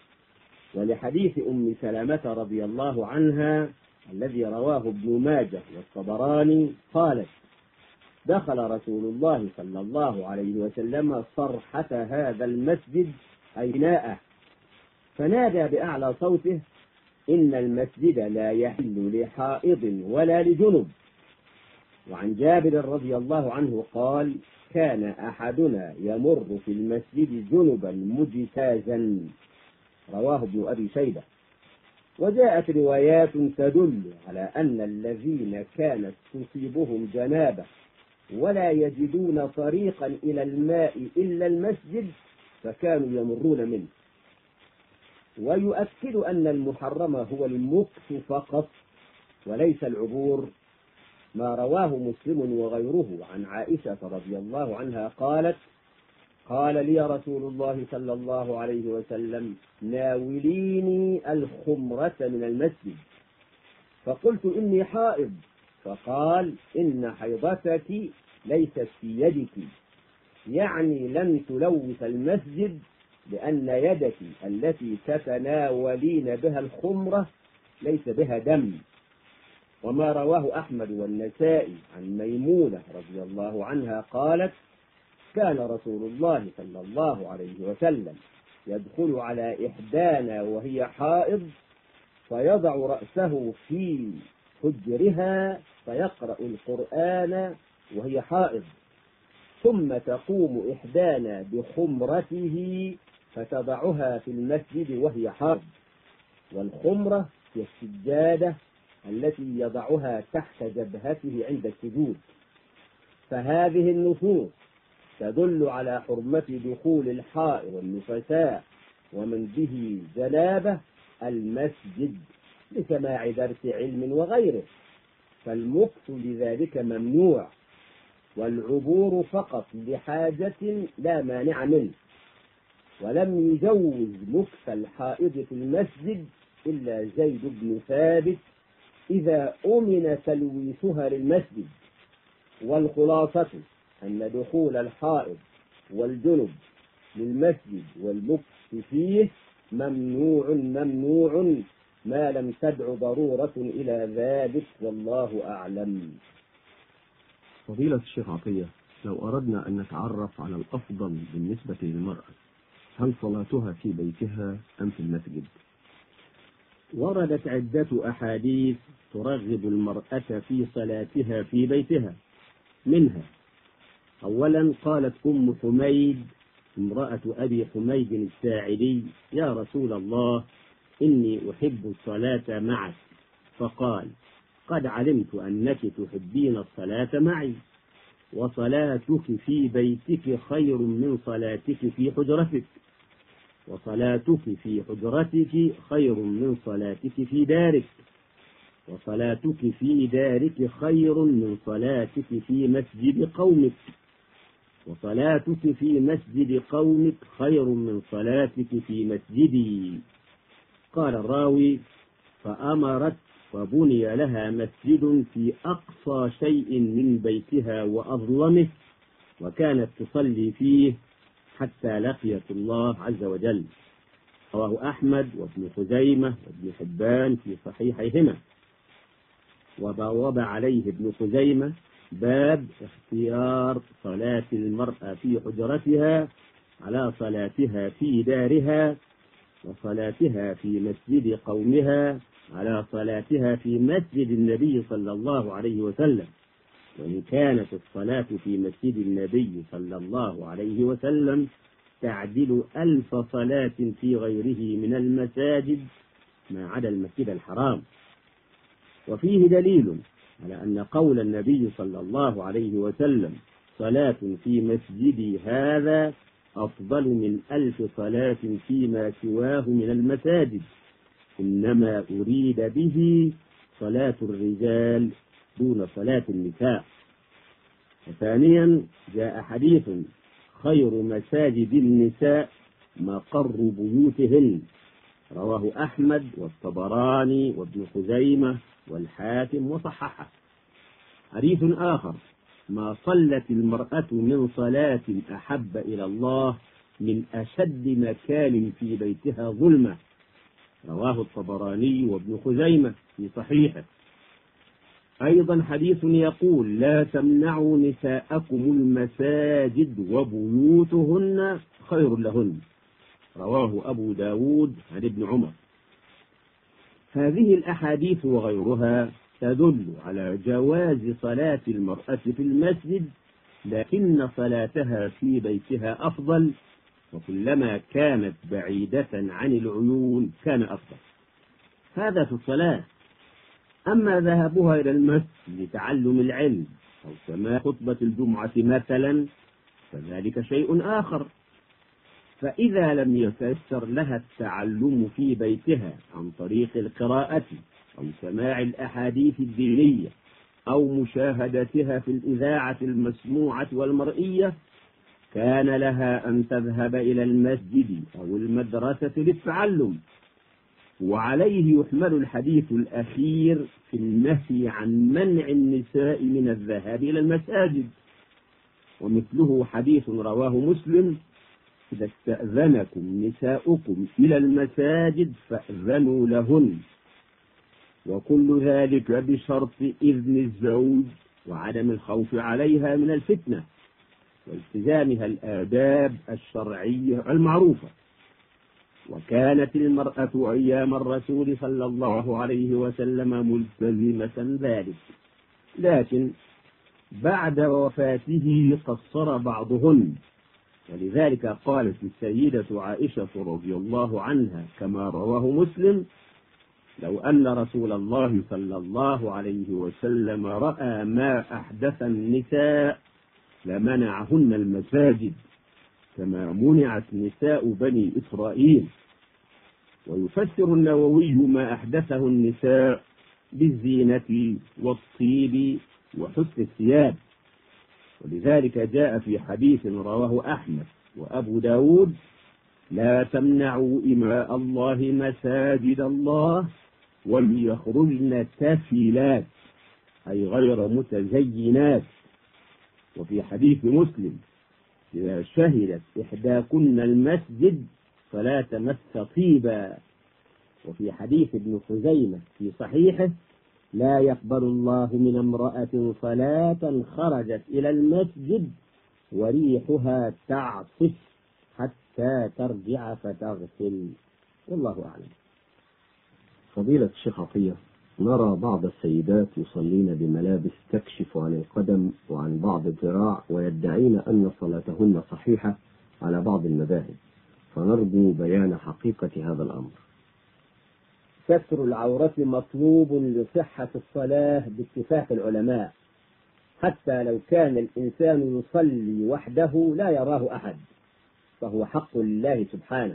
ولحديث أم سلمة رضي الله عنها الذي رواه ابن ماجه والطبراني قالت دخل رسول الله صلى الله عليه وسلم صرحة هذا المسجد أي بناءه، فنادى بأعلى صوته إن المسجد لا يحل لحائض ولا لجنب. وعن جابر رضي الله عنه قال كان أحدنا يمر في المسجد جنبا مجتازا، رواه ابن أبي شيبة. وجاءت روايات تدل على أن الذين كانت تصيبهم جنابة ولا يجدون طريقا إلى الماء إلا المسجد فكانوا يمرون منه. ويؤكد أن المحرم هو المكث فقط وليس العبور ما رواه مسلم وغيره عن عائشة رضي الله عنها قالت قال لي رسول الله صلى الله عليه وسلم ناوليني الخمرة من المسجد، فقلت إني حائض، فقال إن حيضتك ليست في يدك، يعني لن تلوث المسجد، لأن يدك التي تتناولين بها الخمرة ليس بها دم. وما رواه أحمد والنسائي عن ميمونة رضي الله عنها قالت: كان رسول الله صلى الله عليه وسلم يدخل على إحدانا وهي حائض فيضع رأسه في حجرها فيقرأ القرآن وهي حائض، ثم تقوم إحدانا بخمرته فتضعها في المسجد وهي حائض. والخمرة هي السجادة التي يضعها تحت جبهته عند السجود. فهذه النصوص تدل على حرمة دخول الحائض والنفساء ومن به جنابة المسجد لسماع درس علم وغيره، فالمكث لذلك ممنوع، والعبور فقط لحاجة لا مانع منه. ولم يجوز مكث الحائض في المسجد إلا زيد بن ثابت إذا أمن تلويثها للمسجد. والخلاصة أن دخول الحائض والجنب للمسجد والمكث فيه ممنوع ممنوع ما لم تدع ضرورة إلى ذلك، والله أعلم. فضيلة الشيخ عطية، لو أردنا أن نتعرف على الأفضل بالنسبة للمرأة، هل صلاتها في بيتها أم في المسجد؟ وردت عدة أحاديث ترغب المرأة في صلاتها في بيتها. منها: أولا قالت أم حميد امرأة أبي حميد الساعدي: يا رسول الله، إني أحب الصلاة معك. فقال: قد علمت أنك تحبين الصلاة معي، وصلاتك في بيتك خير من صلاتك في حجرتك، وصلاتك في حجرتك خير من صلاتك في دارك، وصلاتك في دارك خير من صلاتك في مسجد قومك، وصلاتك في مسجد قومك خير من صلاتك في مسجدي. قال الراوي: فأمرت فبني لها مسجد في أقصى شيء من بيتها وأظلمه، وكانت تصلي فيه حتى لقيت الله عز وجل. رواه أحمد وابن خزيمة وابن حبان في صحيحيهما. وبواب عليه ابن خزيمة باب اختيار صلاة المرأة في حجرتها على صلاتها في دارها، وصلاتها في مسجد قومها على صلاتها في مسجد النبي صلى الله عليه وسلم. وإن كانت الصلاة في مسجد النبي صلى الله عليه وسلم تعدل ألف صلاة في غيره من المساجد ما عدا المسجد الحرام. وفيه دليل على أن قول النبي صلى الله عليه وسلم: صلاة في مسجدي هذا أفضل من ألف صلاة فيما سواه من المساجد، إنما أريد به صلاة الرجال دون صلاة النساء. وثانيا جاء حديث: خير مساجد النساء مقر بيوتهن، رواه أحمد والطبراني وابن خزيمة والحاكم وصححه. حديث آخر: ما صلت المرأة من صلاة أحب إلى الله من أشد مكان في بيتها ظلمة، رواه الطبراني وابن خزيمة في صحيحه. أيضا حديث يقول: لا تمنعوا نساءكم المساجد وبيوتهن خير لهن، رواه أبو داود عن ابن عمر. هذه الأحاديث وغيرها تدل على جواز صلاة المرأة في المسجد، لكن صلاتها في بيتها أفضل، وكلما كانت بعيدة عن العيون كان أفضل. هذا في الصلاة. أما ذهابها إلى المسجد لتعلم العلم أو سماع خطبة الجمعة مثلا فذلك شيء آخر. فإذا لم يتيسر لها التعلم في بيتها عن طريق القراءة أو سماع الأحاديث الدينية أو مشاهدتها في الإذاعة المسموعة والمرئية، كان لها أن تذهب إلى المسجد أو المدرسة للتعلم. وعليه يحمل الحديث الأخير في النهي عن منع النساء من الذهاب إلى المساجد. ومثله حديث رواه مسلم: إذا استأذنكم نساؤكم إلى المساجد فأذنوا لهن، وكل ذلك بشرط إذن الزوج وعدم الخوف عليها من الفتنة والتزامها الآداب الشرعية المعروفة. وكانت المرأة أيام الرسول صلى الله عليه وسلم ملتزمة ذلك، لكن بعد وفاته قصر بعضهن، ولذلك قالت السيدة عائشة رضي الله عنها كما رواه مسلم: لو أن رسول الله صلى الله عليه وسلم رأى ما أحدث النساء لمنعهن المساجد كما منعت نساء بني إسرائيل. ويفسر النووي ما أحدثه النساء بالزينة والطيب وحسن الثياب، ولذلك جاء في حديث رواه أحمد وأبو داود: لا تمنعوا إماء الله مساجد الله وليخرجن تفلات، أي غير متزينات. وفي حديث مسلم: إذا شهدت إحداكن المسجد فلا تمس طيبا. وفي حديث ابن خزيمة في صحيحه: لا يقبل الله من امرأة صلاة خرجت إلى المسجد وريحها تعصف حتى ترجع فتغسل. والله أعلم. فضيلة الشيخ عطية، نرى بعض السيدات يصلين بملابس تكشف عن القدم وعن بعض الذراع ويدعين أن صلاتهن صحيحة على بعض المذاهب، فنرجو بيان حقيقة هذا الأمر. ستر العورة مطلوب لصحة الصلاة باتفاق العلماء، حتى لو كان الإنسان يصلي وحده لا يراه أحد فهو حق لله سبحانه.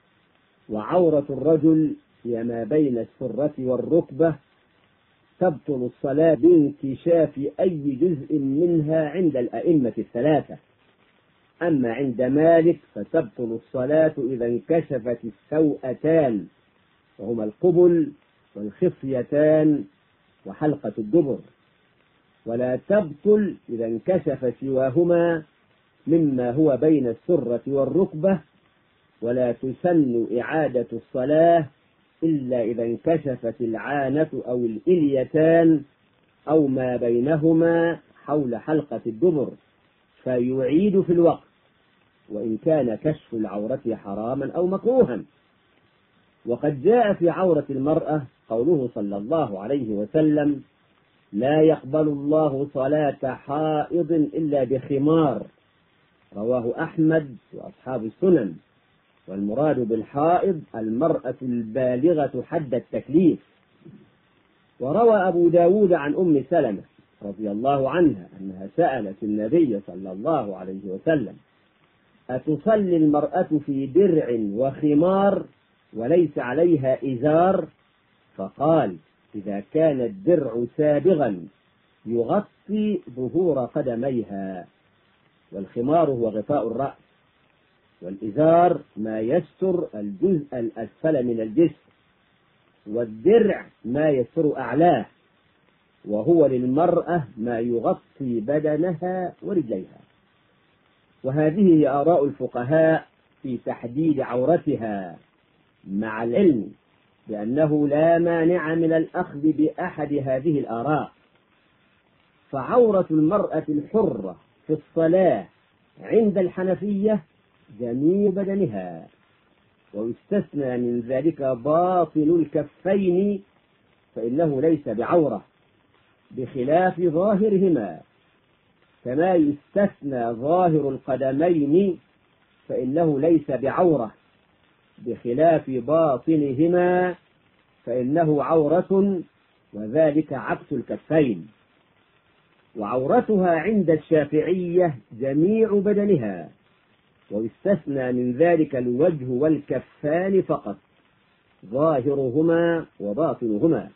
وعورة الرجل هي ما بين السرة والركبة، تبطل الصلاة بانكشاف أي جزء منها عند الأئمة الثلاثة. أما عند مالك فتبطل الصلاة إذا انكشفت السوءتان، وهما القبل والخصيتان وحلقة الدبر، ولا تبطل إذا انكشف سواهما مما هو بين السرة والركبة، ولا تسن إعادة الصلاة إلا إذا انكشفت العانة أو الإليتان أو ما بينهما حول حلقة الدبر، فيعيد في الوقت وإن كان كشف العورة حراما أو مكروها. وقد جاء في عورة المرأة قوله صلى الله عليه وسلم: لا يقبل الله صلاة حائض إلا بخمار، رواه أحمد وأصحاب السنن. والمراد بالحائض المرأة البالغة حد التكليف. وروى أبو داود عن أم سلمة رضي الله عنها أنها سألت النبي صلى الله عليه وسلم: أتصلي المرأة في درع وخمار وليس عليها إزار؟ فقال: إذا كان الدرع سابغا يغطي ظهور قدميها، والخمار هو غطاء الرأس، والإزار ما يستر الجزء الأسفل من الجسم، والدرع ما يستر أعلاه، وهو للمرأة ما يغطي بدنها ورجليها. وهذه هي آراء الفقهاء في تحديد عورتها، مع العلم بأنه لا مانع من الأخذ بأحد هذه الآراء. فعورة المرأة الحرة في الصلاة عند الحنفية جميع بدنها، ويستثنى من ذلك باطن الكفين فإنه ليس بعورة بخلاف ظاهرهما، كما يستثنى ظاهر القدمين فإنه ليس بعورة بخلاف باطنهما فإنه عورة، وذلك عكس الكفين. وعورتها عند الشافعية جميع بدنها، ويستثنى من ذلك الوجه والكفان فقط، ظاهرهما وباطنهما.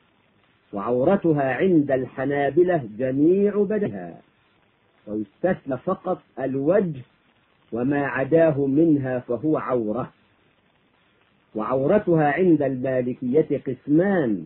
وعورتها عند الحنابلة جميع بدنها، ويستثنى فقط الوجه وما عداه منها فهو عورة. وعورتها عند المالكية قسمان: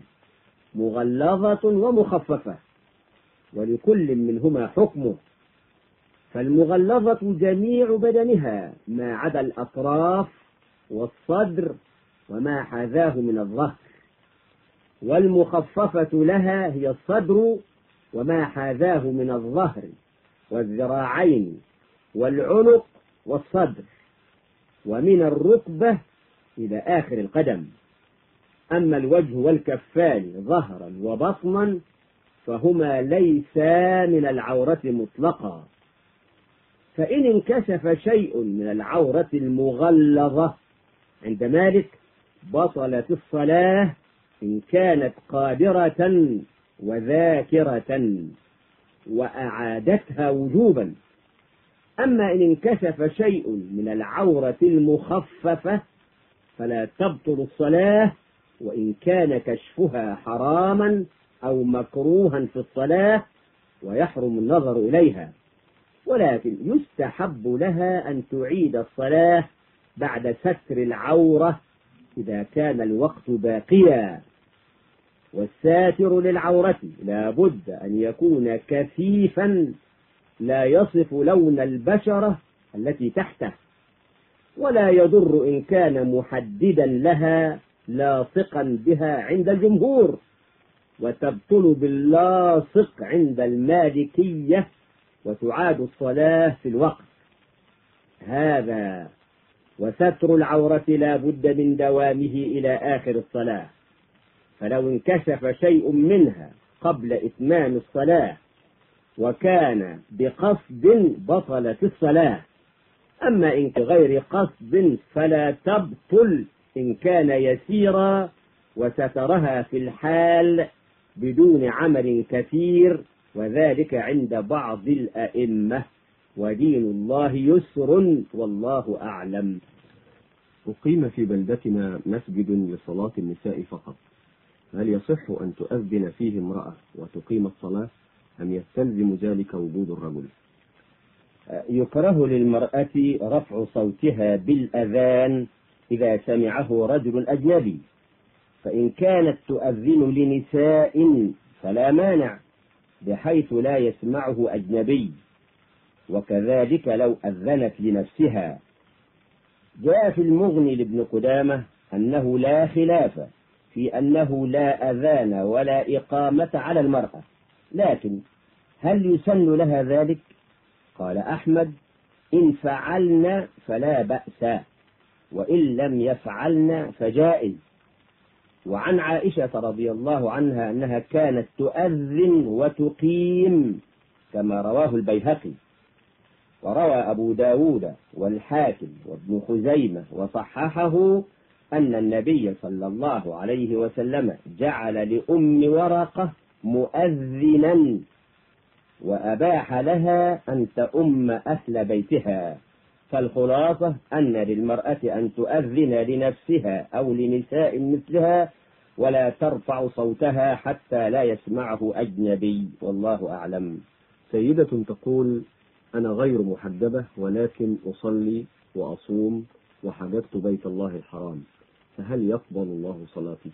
مغلظة ومخففة، ولكل منهما حكمه، فالمغلظة جميع بدنها ما عدا الأطراف والصدر وما حاذاه من الظهر، والمخففة لها هي الصدر وما حاذاه من الظهر والذراعين والعنق والصدر، ومن الركبة إلى آخر القدم. أما الوجه والكفان ظهرا وبطنا فهما ليسا من العورة مطلقا، فإن انكشف شيء من العورة المغلظة عند مالك بطلت الصلاة إن كانت قادرة وذاكرة وأعادتها وجوبا. أما إن انكشف شيء من العورة المخففة فلا تبطل الصلاة، وإن كان كشفها حراما أو مكروها في الصلاة ويحرم النظر إليها، ولكن يستحب لها أن تعيد الصلاة بعد ستر العورة إذا كان الوقت باقيا. والساتر للعورة لا بد أن يكون كثيفا لا يصف لون البشرة التي تحته، ولا يضر إن كان محددا لها لاصقا بها عند الجمهور، وتبطل باللاصق عند المالكية، وتعاد الصلاة في الوقت هذا. وستر العورة لا بد من دوامه إلى آخر الصلاة، فلو انكشف شيء منها قبل إتمام الصلاة وكان بقصد بطلت الصلاة. أما إن غير قصد فلا تبطل إن كان يسيرا وسترها في الحال بدون عمل كثير، وذلك عند بعض الأئمة، ودين الله يسر والله أعلم. أقيم في بلدتنا مسجد لصلاة النساء فقط، هل يصح أن تؤذن فيه امرأة وتقيم الصلاة أم يستلزم ذلك وجود الرجل؟ يكره للمرأة رفع صوتها بالأذان إذا سمعه رجل أجنبي، فإن كانت تؤذن لنساء فلا مانع بحيث لا يسمعه أجنبي، وكذلك لو أذنت لنفسها. جاء في المغني لابن قدامة أنه لا خلاف في أنه لا أذان ولا إقامة على المرأة، لكن هل يسن لها ذلك؟ قال أحمد: إن فعلن فلا بأس، وإن لم يفعلن فجائز. وعن عائشة رضي الله عنها أنها كانت تؤذن وتقيم كما رواه البيهقي. وروى أبو داود والحاكم وابن خزيمة وصححه أن النبي صلى الله عليه وسلم جعل لأم ورقة مؤذنا وأباح لها أن تؤم أهل بيتها. فالخلاصة أن للمرأة أن تؤذن لنفسها أو لنساء مثلها ولا ترفع صوتها حتى لا يسمعه أجنبي، والله أعلم. سيدة تقول: أنا غير محجبة ولكن أصلي وأصوم وحجبت بيت الله الحرام، فهل يقبل الله صلاتي؟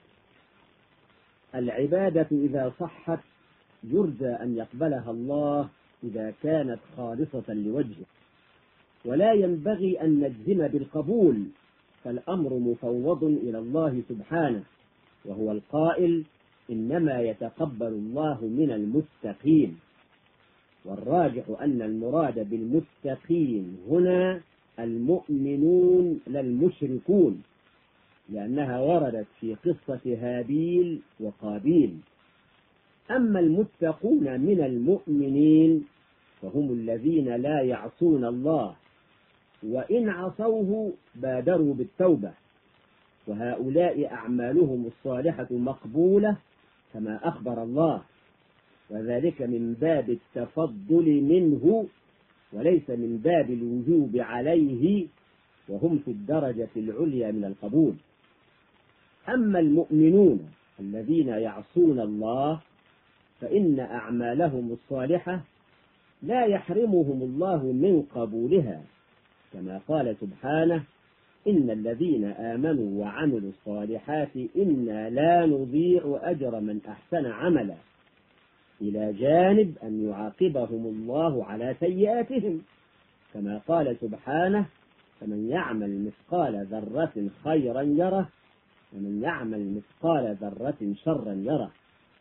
العبادة إذا صحت يرجى أن يقبلها الله إذا كانت خالصة لوجهه، ولا ينبغي أن نجزم بالقبول، فالأمر مفوض إلى الله سبحانه، وهو القائل: إنما يتقبل الله من المتقين. والراجح أن المراد بالمتقين هنا المؤمنون لا المشركون، لأنها وردت في قصة هابيل وقابيل. أما المتقون من المؤمنين فهم الذين لا يعصون الله، وإن عصوه بادروا بالتوبة، وهؤلاء أعمالهم الصالحة مقبولة كما أخبر الله، وذلك من باب التفضل منه وليس من باب الوجوب عليه، وهم في الدرجة العليا من القبول. أما المؤمنون الذين يعصون الله فإن أعمالهم الصالحة لا يحرمهم الله من قبولها، كما قال سبحانه: إن الذين آمنوا وعملوا الصالحات إنا لا نضيع أجر من أحسن عملا. إلى جانب أن يعاقبهم الله على سيئاتهم، كما قال سبحانه: فمن يعمل مثقال ذرة خيرا يره ومن يعمل مثقال ذرة شرا يره.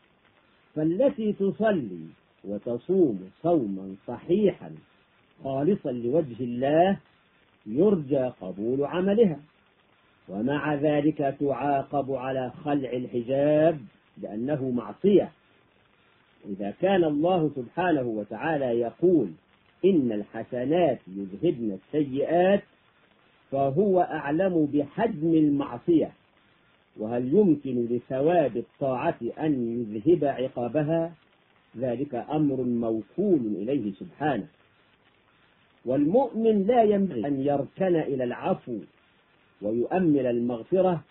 فالتي تصلي وتصوم صوما صحيحا خالصا لوجه الله يرجى قبول عملها، ومع ذلك تعاقب على خلع الحجاب لأنه معصية. إذا كان الله سبحانه وتعالى يقول: إن الحسنات يذهبن السيئات، فهو أعلم بحجم المعصية، وهل يمكن لثواب الطاعة أن يذهب عقابها؟ ذلك أمر موكول إليه سبحانه. والمؤمن لا ينبغي أن يركن إلى العفو ويؤمل المغفرة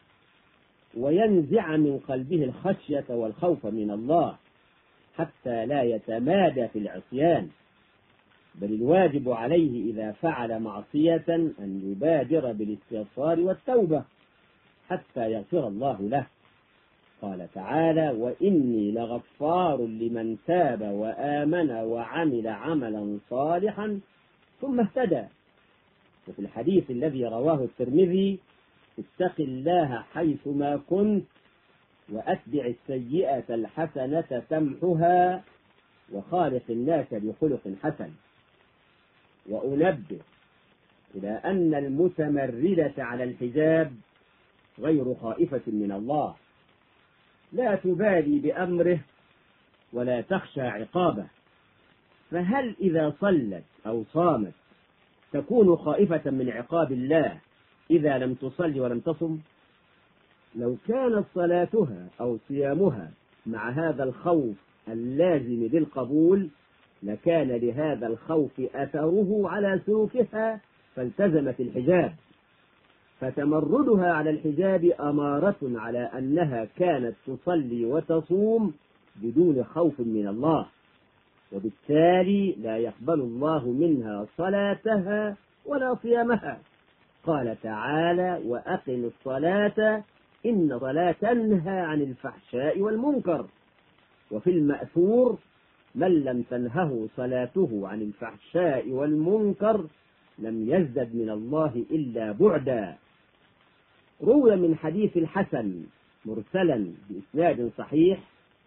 وينزع من قلبه الخشية والخوف من الله حتى لا يتمادى في العصيان، بل الواجب عليه إذا فعل معصية أن يبادر بالاستغفار والتوبة حتى يغفر الله له. قال تعالى: وإني لغفار لمن تاب وآمن وعمل عملا صالحا ثم اهتدى. وفي الحديث الذي رواه الترمذي: اتق الله حيثما كنت وأتبع السيئة الحسنة تمحها وخالق الناس بخلق حسن. وأنبه إلى أن المتمردة على الحجاب غير خائفة من الله، لا تبالي بأمره ولا تخشى عقابه، فهل إذا صلت أو صامت تكون خائفة من عقاب الله إذا لم تصل ولم تصم؟ لو كانت صلاتها أو صيامها مع هذا الخوف اللازم للقبول لكان لهذا الخوف أثره على سلوكها فالتزمت الحجاب، فتمردها على الحجاب أمارة على أنها كانت تصلي وتصوم بدون خوف من الله، وبالتالي لا يقبل الله منها صلاتها ولا صيامها. قال تعالى: وأقم الصلاة إن الصلاة تنهى عن الفحشاء والمنكر. وفي المأثور: من لم تنهه صلاته عن الفحشاء والمنكر لم يزدد من الله إلا بعدا. روي من حديث الحسن مرسلا بإسناد صحيح،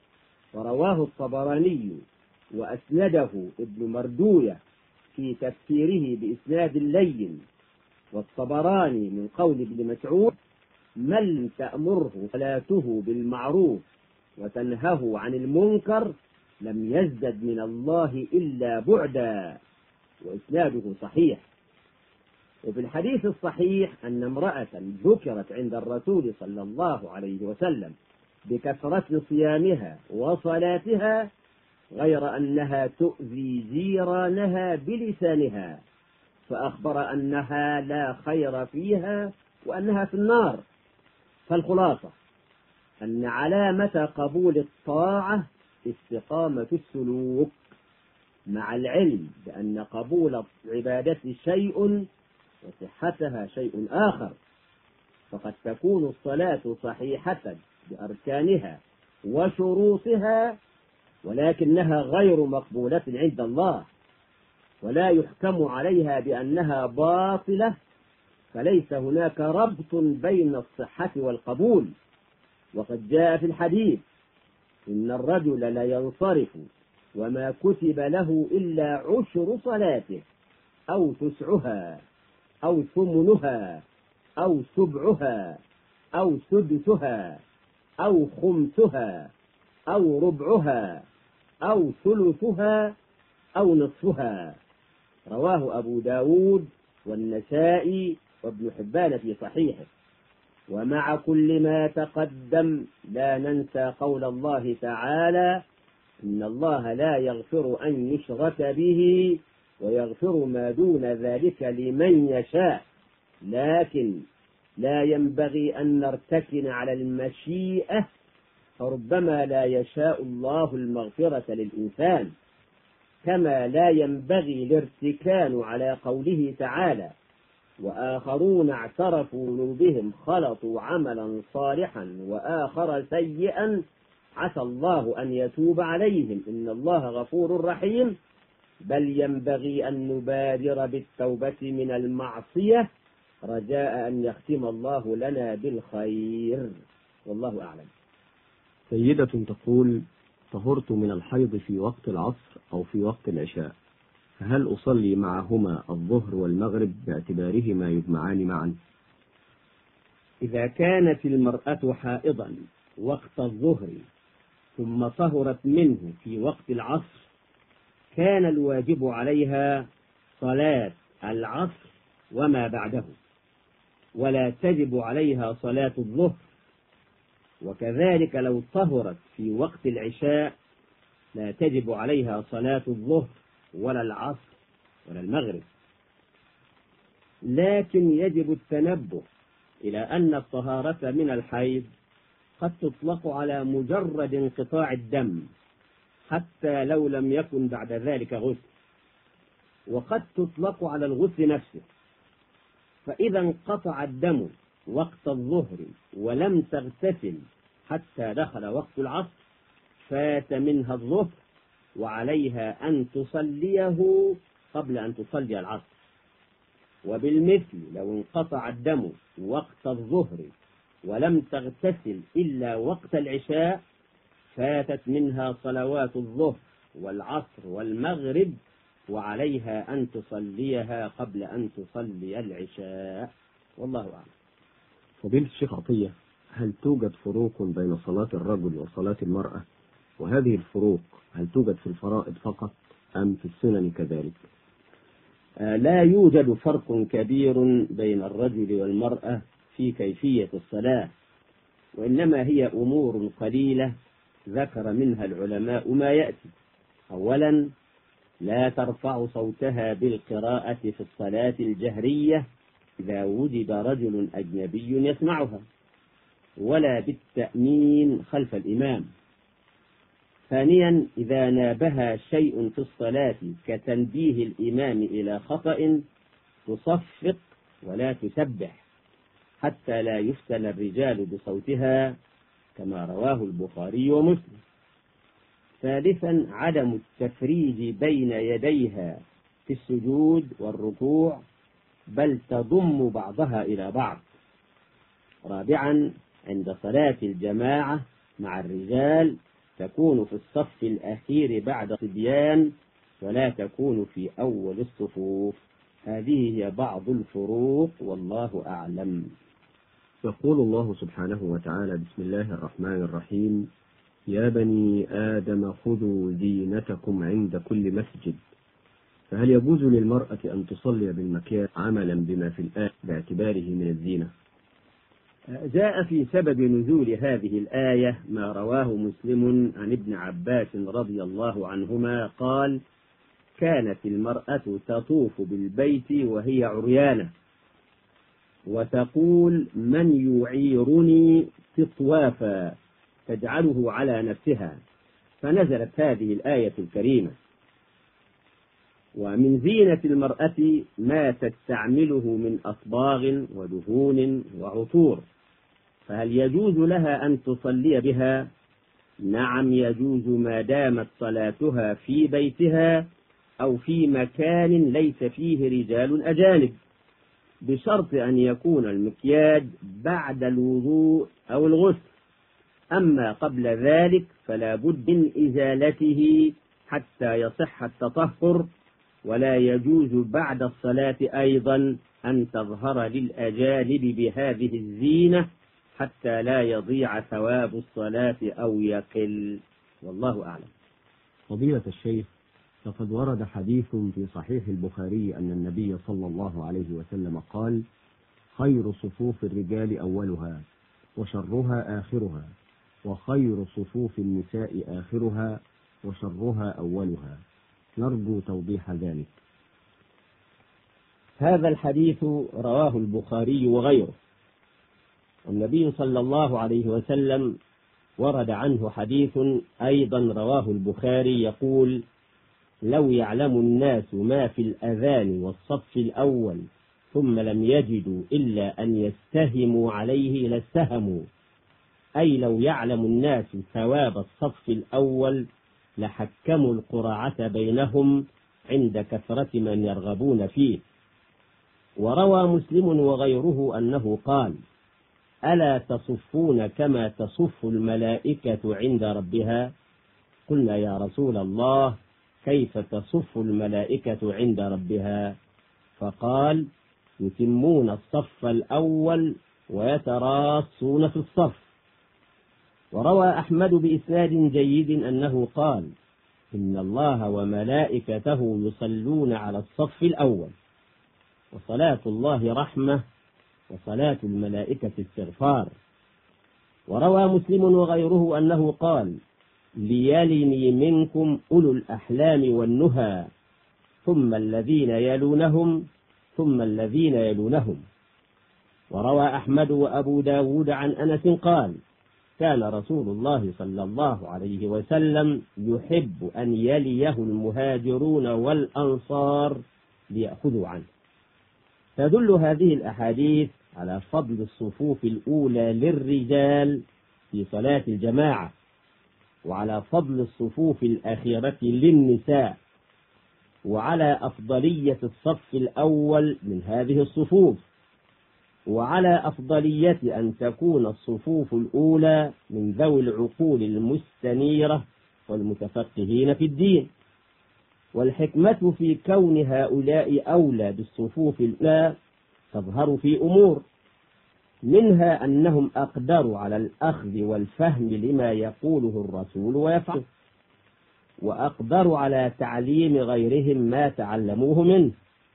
ورواه الطبراني وأسنده ابن مردوية في تفسيره بإسناد لين، والطبراني من قول ابن مسعود: من تأمره صلاته بالمعروف وتنهه عن المنكر لم يزدد من الله إلا بعدا، وإسناده صحيح. وفي الحديث الصحيح أن امرأة ذكرت عند الرسول صلى الله عليه وسلم بكثرة صيامها وصلاتها غير أنها تؤذي جيرانها بلسانها، فأخبر أنها لا خير فيها وأنها في النار. فالخلاصة أن علامة قبول الطاعة استقامة السلوك، مع العلم بأن قبول العبادة شيء وصحتها شيء آخر، فقد تكون الصلاة صحيحة بأركانها وشروطها ولكنها غير مقبولة عند الله، ولا يحكم عليها بأنها باطلة، فليس هناك ربط بين الصحة والقبول. وقد جاء في الحديث: إن الرجل لينصرف وما كتب له إلا عشر صلاته أو تسعها أو ثمنها أو سبعها أو سدسها أو خمسها أو ربعها أو ثلثها أو نصفها. رواه أبو داود والنسائي وابن حبان في صحيحه. ومع كل ما تقدم لا ننسى قول الله تعالى: إن الله لا يغفر أن يشرك به ويغفر ما دون ذلك لمن يشاء، لكن لا ينبغي أن نرتكن على المشيئة، فربما لا يشاء الله المغفرة للإنسان، كما لا ينبغي الارتكان على قوله تعالى: وآخرون اعترفوا ذنوبهم خلطوا عملا صالحا وآخر سيئا عسى الله أن يتوب عليهم إن الله غفور رحيم، بل ينبغي أن نبادر بالتوبة من المعصية رجاء أن يختم الله لنا بالخير، والله أعلم. سيدة تقول: طهرت من الحيض في وقت العصر أو في وقت العشاء، فهل أصلي معهما الظهر والمغرب باعتبارهما يجمعان معا؟ إذا كانت المرأة حائضا وقت الظهر ثم طهرت منه في وقت العصر، كان الواجب عليها صلاة العصر وما بعده، ولا تجب عليها صلاة الظهر. وكذلك لو طهرت في وقت العشاء لا تجب عليها صلاة الظهر ولا العصر ولا المغرب. لكن يجب التنبه إلى أن الطهارة من الحيض قد تطلق على مجرد انقطاع الدم حتى لو لم يكن بعد ذلك غسل، وقد تطلق على الغسل نفسه. فإذا انقطع الدم وقت الظهر ولم تغتسل حتى دخل وقت العصر فات منها الظهر، وعليها أن تصليه قبل أن تصلي العصر. وبالمثل لو انقطع الدم وقت الظهر ولم تغتسل إلا وقت العشاء فاتت منها صلوات الظهر والعصر والمغرب، وعليها أن تصليها قبل أن تصلي العشاء، والله أعلم. فضيلة الشيخ عطية، هل توجد فروق بين صلاة الرجل وصلاة المرأة؟ وهذه الفروق هل توجد في الفرائض فقط أم في السنن كذلك؟ آه لا يوجد فرق كبير بين الرجل والمرأة في كيفية الصلاة، وإنما هي أمور قليلة ذكر منها العلماء ما يأتي. أولا، لا ترفع صوتها بالقراءة في الصلاة الجهرية إذا وجد رجل أجنبي يسمعها، ولا بالتأمين خلف الإمام. ثانيا، إذا نابها شيء في الصلاة كتنبيه الإمام إلى خطأ تصفق ولا تسبح حتى لا يفتن الرجال بصوتها كما رواه البخاري ومسلم. ثالثا، عدم التفريج بين يديها في السجود والركوع، بل تضم بعضها إلى بعض. رابعا، عند صلاة الجماعة مع الرجال تكون في الصف الأخير بعد صبيان ولا تكون في أول الصفوف. هذه هي بعض الفروق، والله أعلم. يقول الله سبحانه وتعالى: بسم الله الرحمن الرحيم: يا بني آدم خذوا زينتكم عند كل مسجد. فهل يجوز للمرأة أن تصلي بالمكياج عملا بما في الآية باعتباره من الزينة؟ جاء في سبب نزول هذه الآية ما رواه مسلم عن ابن عباس رضي الله عنهما قال: كانت المرأة تطوف بالبيت وهي عريانة وتقول: من يعيرني تطوافا، تجعله على نفسها، فنزلت هذه الآية الكريمة. ومن زينة المرأة ما تستعمله من أصباغ ودهون وعطور، فهل يجوز لها أن تصلي بها؟ نعم يجوز، ما دامت صلاتها في بيتها أو في مكان ليس فيه رجال أجانب، بشرط أن يكون المكياج بعد الوضوء أو الغسل. أما قبل ذلك فلا بد من إزالته حتى يصح التطهر، ولا يجوز بعد الصلاة أيضا أن تظهر للأجانب بهذه الزينة حتى لا يضيع ثواب الصلاة أو يقل، والله أعلم. فضيلة الشيخ، لقد ورد حديث في صحيح البخاري أن النبي صلى الله عليه وسلم قال: خير صفوف الرجال أولها وشرها آخرها، وخير صفوف النساء آخرها وشرها أولها. نرجو توضيح ذلك. هذا الحديث رواه البخاري وغيره. النبي صلى الله عليه وسلم ورد عنه حديث أيضا رواه البخاري يقول: لو يعلم الناس ما في الأذان والصف الأول ثم لم يجدوا إلا أن يستهموا عليه لاستهموا، أي لو يعلم الناس ثواب الصف الأول لحكموا القرعة بينهم عند كثرة من يرغبون فيه. وروى مسلم وغيره أنه قال: ألا تصفون كما تصف الملائكة عند ربها؟ قلنا يا رسول الله كيف تصف الملائكة عند ربها؟ فقال: يتمون الصف الأول ويتراصون في الصف. وروى أحمد بإسناد جيد أنه قال: إن الله وملائكته يصلون على الصف الأول، وصلاة الله رحمة، وصلاة الملائكة استغفار. وروى مسلم وغيره أنه قال: ليلني منكم أولو الأحلام والنهى، ثم الذين يلونهم، ثم الذين يلونهم. وروى أحمد وأبو داود عن أنس قال: كان رسول الله صلى الله عليه وسلم يحب أن يليه المهاجرون والأنصار ليأخذوا عنه. تدل هذه الأحاديث على فضل الصفوف الأولى للرجال في صلاة الجماعة، وعلى فضل الصفوف الأخيرة للنساء، وعلى أفضلية الصف الأول من هذه الصفوف، وعلى أفضلية أن تكون الصفوف الأولى من ذوي العقول المستنيرة والمتفقهين في الدين. والحكمة في كون هؤلاء أولى بالصفوف الأولى تظهر في أمور، منها أنهم أقدروا على الأخذ والفهم لما يقوله الرسول ويفعله، وأقدروا على تعليم غيرهم ما تعلموه منه،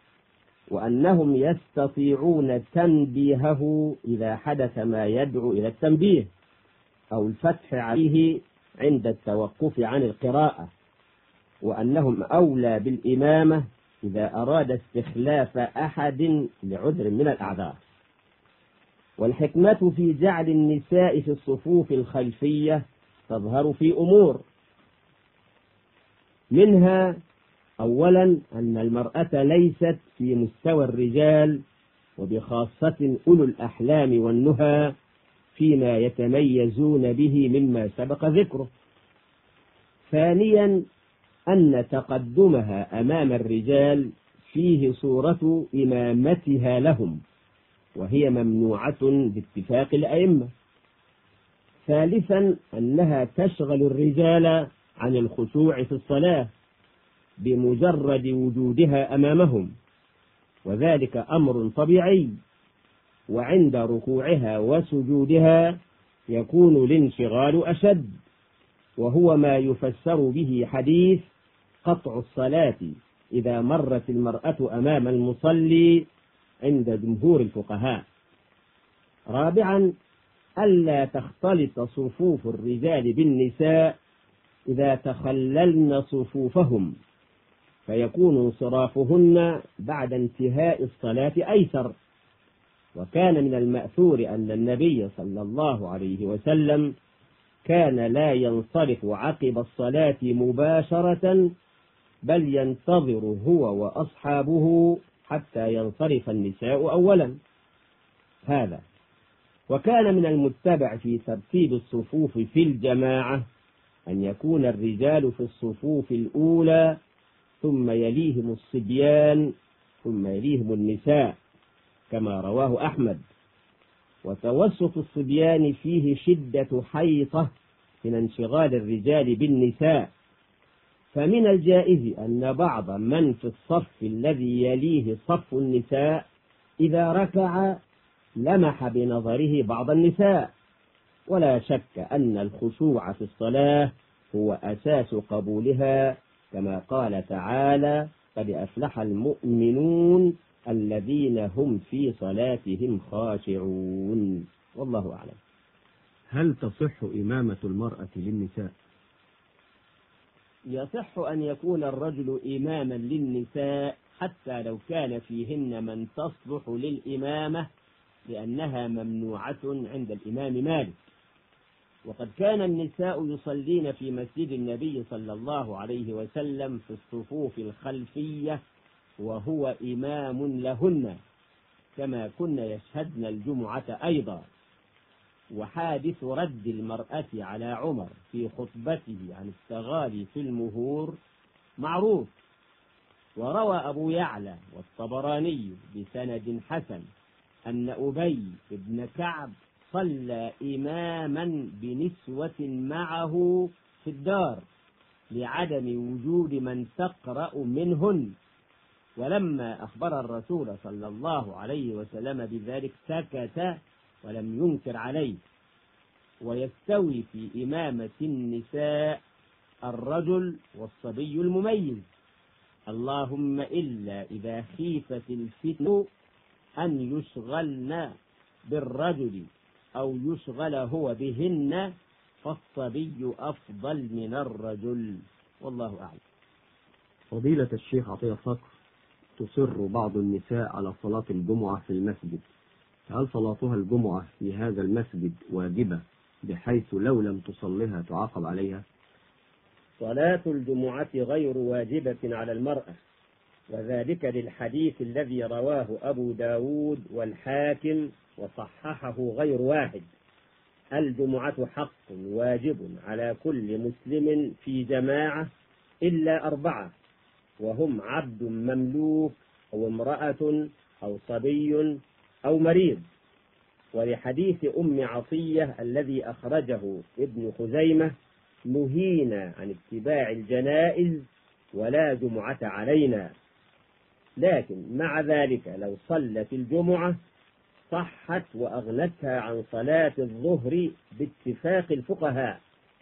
وأنهم يستطيعون تنبيهه إذا حدث ما يدعو إلى التنبيه أو الفتح عليه عند التوقف عن القراءة، وأنهم أولى بالإمامة إذا أراد استخلاف أحد لعذر من الأعذار. والحكمة في جعل النساء في الصفوف الخلفية تظهر في أمور، منها أولا أن المرأة ليست في مستوى الرجال، وبخاصة أولو الأحلام والنهى فيما يتميزون به مما سبق ذكره. ثانيا أن تقدمها أمام الرجال فيه صورة إمامتها لهم، وهي ممنوعة باتفاق الأئمة. ثالثا أنها تشغل الرجال عن الخشوع في الصلاة بمجرد وجودها أمامهم، وذلك أمر طبيعي، وعند ركوعها وسجودها يكون الانشغال أشد، وهو ما يفسر به حديث قطع الصلاة إذا مرت المرأة أمام المصلي عند جمهور الفقهاء. رابعا ألا تختلط صفوف الرجال بالنساء إذا تخللن صفوفهم، فيكون انصرافهن بعد انتهاء الصلاة أيسر. وكان من المأثور أن النبي صلى الله عليه وسلم كان لا ينصرف عقب الصلاة مباشرة، بل ينتظر هو وأصحابه حتى ينصرف النساء أولا. هذا وكان من المتبع في ترتيب الصفوف في الجماعة أن يكون الرجال في الصفوف الأولى، ثم يليهم الصبيان، ثم يليهم النساء، كما رواه أحمد. وتوسط الصبيان فيه شدة حيطة من انشغال الرجال بالنساء، فمن الجائز أن بعض من في الصف الذي يليه صف النساء إذا ركع لمح بنظره بعض النساء. ولا شك أن الخشوع في الصلاة هو أساس قبولها، كما قال تعالى: قد أفلح المؤمنون الذين هم في صلاتهم خاشعون. والله أعلم. هل تصح إمامة المرأة للنساء؟ يصح أن يكون الرجل إماما للنساء حتى لو كان فيهن من تصلح للإمامة، لأنها ممنوعة عند الإمام مالك. وقد كان النساء يصلين في مسجد النبي صلى الله عليه وسلم في الصفوف الخلفية وهو إمام لهن، كما كن يشهدن الجمعة أيضا. وحادث رد المرأة على عمر في خطبته عن التغالي في المهور معروف. وروى أبو يعلى والطبراني بسند حسن أن أبي بن كعب صلى إماما بنسوة معه في الدار لعدم وجود من تقرأ منهن، ولما أخبر الرسول صلى الله عليه وسلم بذلك سكت ولم ينكر عليه. ويستوي في إمامة النساء الرجل والصبي المميز، اللهم إلا إذا خيفت الفتن أن يشغلن بالرجل أو يشغل هو بهن فالصبي أفضل من الرجل، والله أعلم. فضيلة الشيخ عطية صقر، تصر بعض النساء على صلاة الجمعة في المسجد، هل صلاتها الجمعة في هذا المسجد واجبة بحيث لو لم تصلها تعاقب عليها؟ صلاة الجمعة غير واجبة على المرأة، وذلك للحديث الذي رواه أبو داود والحاكم وصححه غير واحد: الجمعة حق واجب على كل مسلم في جماعة إلا أربعة، وهم عبد مملوك أو امرأة أو صبي أو مريض. ولحديث أم عطية الذي أخرجه ابن خزيمة: نهينا عن اتباع الجنائز ولا جمعة علينا. لكن مع ذلك لو صلت الجمعة صحت وأغنتها عن صلاة الظهر باتفاق الفقهاء.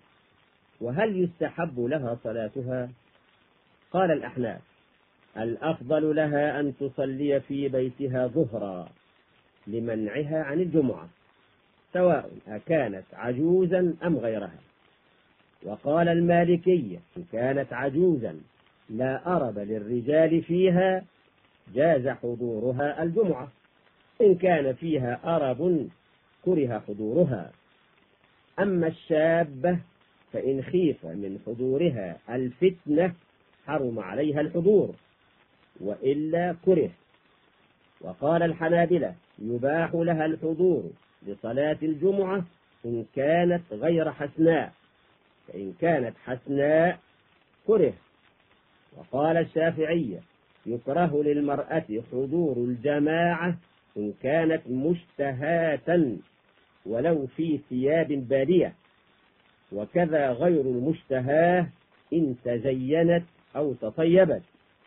وهل يستحب لها صلاتها؟ قال الأحناف: الأفضل لها أن تصلي في بيتها ظهرا لمنعها عن الجمعة، سواء أكانت عجوزا أم غيرها. وقال المالكية: إن كانت عجوزا لا أرب للرجال فيها جاز حضورها الجمعة، إن كان فيها أرب كره حضورها. أما الشابة فإن خيف من حضورها الفتنة حرم عليها الحضور، وإلا كره. وقال الحنابلة: يباح لها الحضور لصلاة الجمعة إن كانت غير حسناء، فإن كانت حسناء كره. وقال الشافعية: يكره للمرأة حضور الجماعة إن كانت مشتهاة ولو في ثياب بادية، وكذا غير المشتهاة إن تزينت أو تطيبت،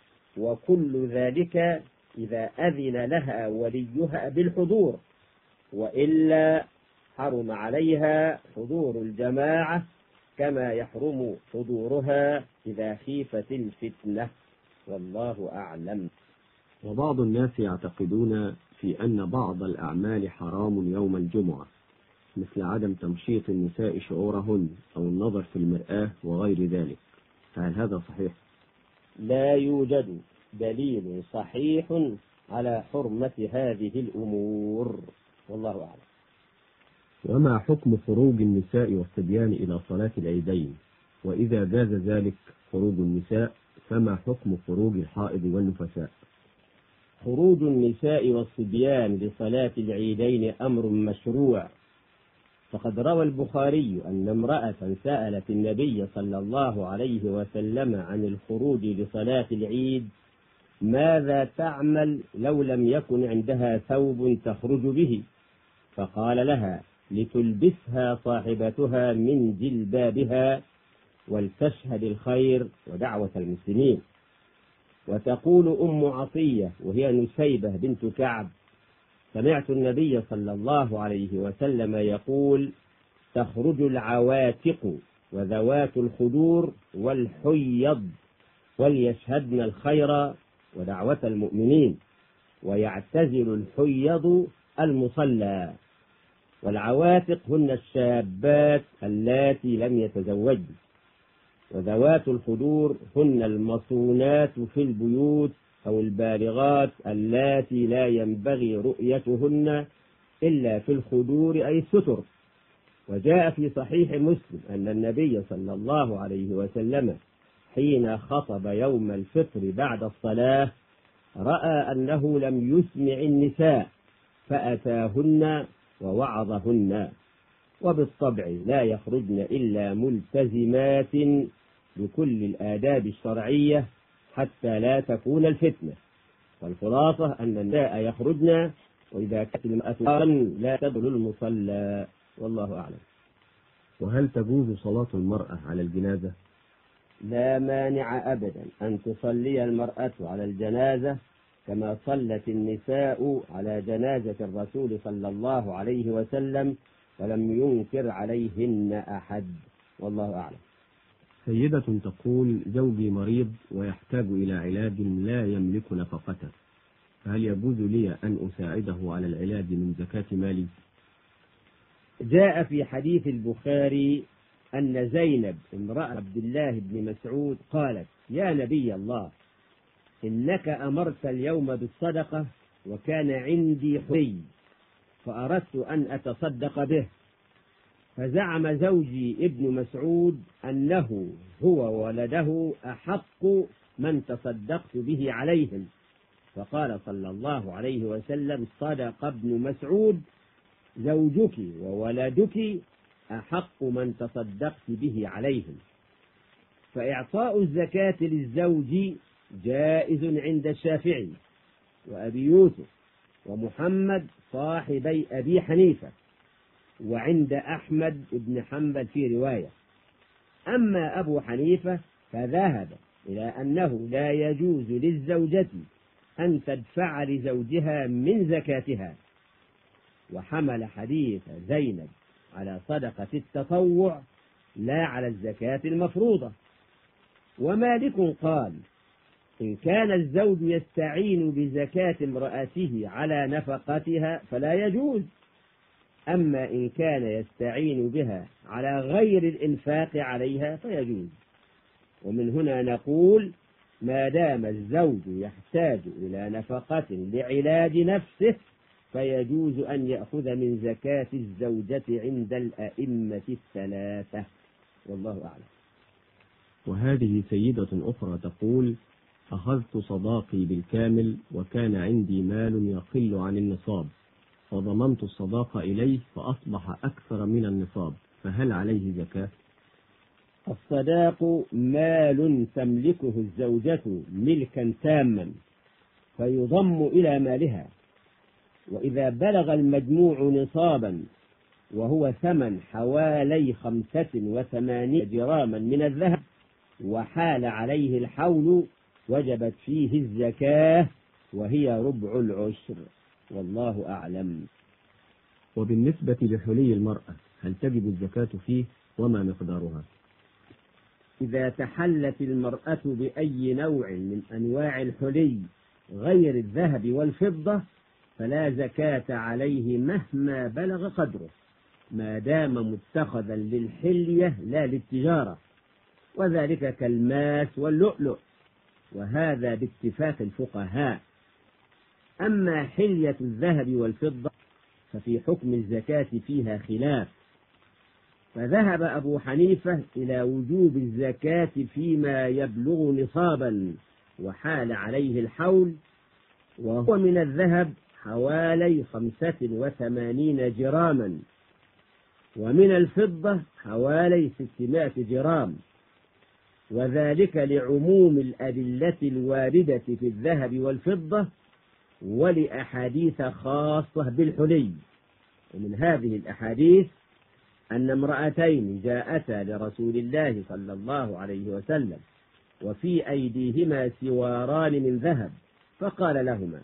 وكل ذلك إذا أذن لها وليها بالحضور، وإلا حرم عليها حضور الجماعة كما يحرم حضورها إذا خيفت الفتنة، والله أعلم. وبعض الناس يعتقدون في أن بعض الأعمال حرام يوم الجمعة، مثل عدم تمشيط النساء شعورهن أو النظر في المرآة وغير ذلك، فهل هذا صحيح؟ لا يوجد دليل صحيح على حرمة هذه الأمور، والله أعلم. وما حكم خروج النساء والصبيان إلى صلاة العيدين؟ وإذا جاز ذلك خروج النساء فما حكم خروج الحائض والنفساء؟ خروج النساء والصبيان لصلاة العيدين أمر مشروع، فقد روى البخاري أن امرأة سألت النبي صلى الله عليه وسلم عن الخروج لصلاة العيد: ماذا تعمل لو لم يكن عندها ثوب تخرج به؟ فقال لها: لتلبسها صاحبتها من جلبابها ولتشهد الخير ودعوة المسلمين. وتقول أم عطية وهي نسيبة بنت كعب: سمعت النبي صلى الله عليه وسلم يقول: تخرج العواتق وذوات الخدور والحيض وليشهدن الخير ودعوة المؤمنين، ويعتزل الحيض المصلى. والعواتق هن الشابات اللاتي لم يتزوجن، وذوات الخدور هن المصونات في البيوت أو البالغات اللاتي لا ينبغي رؤيتهن إلا في الخدور أي الستر. وجاء في صحيح مسلم أن النبي صلى الله عليه وسلم حين خطب يوم الفطر بعد الصلاة رأى أنه لم يسمع النساء فأتاهن ووعظهن، وبالطبع لا يخرجن إلا ملتزمات بكل الآداب الشرعية حتى لا تكون الفتنة. والخلاصة أن النساء يخرجن، وإذا كانت المرأة لا تدخل المصلى، والله أعلم. وهل تجوز صلاة المرأة على الجنازة؟ لا مانع أبدا أن تصلي المرأة على الجنازة كما صلت النساء على جنازة الرسول صلى الله عليه وسلم، ولم ينكر عليهن أحد، والله أعلم. سيدة تقول: زوجي مريض ويحتاج إلى علاج لا يملك نفقته، فهل يجوز لي أن أساعده على العلاج من زكاة مالي؟ جاء في حديث البخاري أن زينب امرأة عبد الله بن مسعود قالت: يا نبي الله، إنك أمرت اليوم بالصدقة وكان عندي حلي فأردت أن أتصدق به، فزعم زوجي ابن مسعود أنه هو وولده أحق من تصدقت به عليهم، فقال صلى الله عليه وسلم: صدق ابن مسعود، زوجك وولدك أحق من تصدقت به عليهم. فإعطاء الزكاة للزوج جائز عند الشافعي وأبي يوسف ومحمد صاحبي أبي حنيفة، وعند أحمد بن حنبل في رواية. أما أبو حنيفة فذهب إلى أنه لا يجوز للزوجة أن تدفع لزوجها من زكاتها، وحمل حديث زينب على صدقة التطوع لا على الزكاة المفروضة. ومالك قال: إن كان الزوج يستعين بزكاة امرأته على نفقتها فلا يجوز، أما إن كان يستعين بها على غير الإنفاق عليها فيجوز. ومن هنا نقول: ما دام الزوج يحتاج إلى نفقة لعلاج نفسه فيجوز أن يأخذ من زكاة الزوجة عند الأئمة الثلاثة، والله أعلم. وهذه سيدة أخرى تقول: أخذت صداقي بالكامل وكان عندي مال يقل عن النصاب، فضمنت الصداق إليه فأصبح أكثر من النصاب، فهل عليه زكاة؟ الصداق مال تملكه الزوجة ملكا تاما فيضم إلى مالها، وإذا بلغ المجموع نصابا وهو ثمن حوالي خمسة وثمانين جراما من الذهب وحال عليه الحول وجبت فيه الزكاة وهي ربع العشر، والله أعلم. وبالنسبة لحلي المرأة هل تجب الزكاة فيه وما مقدارها؟ إذا تحلت المرأة بأي نوع من أنواع الحلي غير الذهب والفضة فلا زكاة عليه مهما بلغ قدره، ما دام متخذا للحلية لا للتجارة، وذلك كالماس واللؤلؤ، وهذا باتفاق الفقهاء. أما حلية الذهب والفضة ففي حكم الزكاة فيها خلاف، فذهب أبو حنيفة إلى وجوب الزكاة فيما يبلغ نصابا وحال عليه الحول، وهو من الذهب حوالي خمسة وثمانين جراما، ومن الفضة حوالي ستمائة جرام، وذلك لعموم الأدلة الواردة في الذهب والفضة ولأحاديث خاصة بالحلي. ومن هذه الأحاديث أن امرأتين جاءتا لرسول الله صلى الله عليه وسلم وفي أيديهما سواران من ذهب، فقال لهما: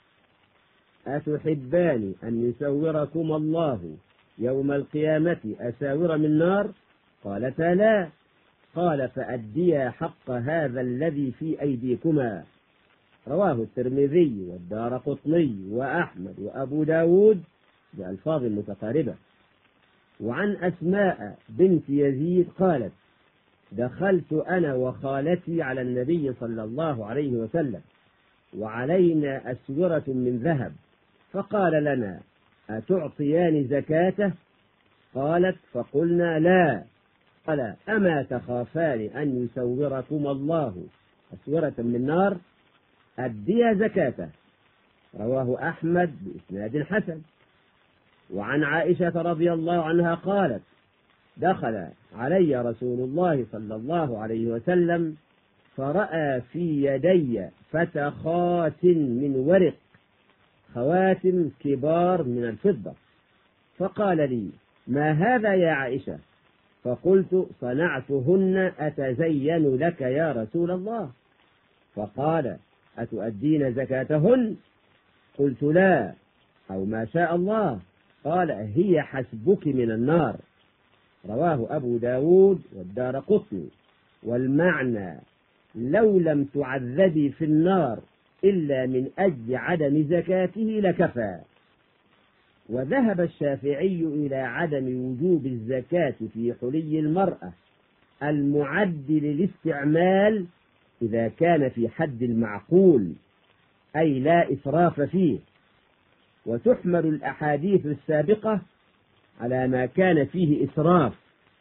أتحبان أن يسوركم الله يوم القيامة أساور من نار؟ قالتا: لا. قال: فأديا حق هذا الذي في أيديكما. رواه الترمذي والدارقطني وأحمد وأبو داود بألفاظ متقاربة. وعن أسماء بنت يزيد قالت: دخلت أنا وخالتي على النبي صلى الله عليه وسلم وعلينا أسورة من ذهب، فقال لنا: أتعطيان زكاته؟ قالت: فقلنا: لا. قال: أما تخافان أن يسوركم الله أسورة من نار؟ أديا زكاته. رواه أحمد بإسناد حسن. وعن عائشة رضي الله عنها قالت: دخل علي رسول الله صلى الله عليه وسلم فرأى في يدي فتخات من ورق، خواتم كبار من الفضة، فقال لي: ما هذا يا عائشة؟ فقلت: صنعتهن أتزين لك يا رسول الله. فقال: أتؤدين زكاتهن؟ قلت: لا، أو ما شاء الله. قال: هي حسبك من النار. رواه أبو داود والدارقطني. والمعنى: لو لم تعذبي في النار إلا من أجل عدم زكاته لكفى. وذهب الشافعي إلى عدم وجوب الزكاة في حلي المرأة المعد للاستعمال إذا كان في حد المعقول، أي لا إسراف فيه. وتحمل الأحاديث السابقة على ما كان فيه إسراف،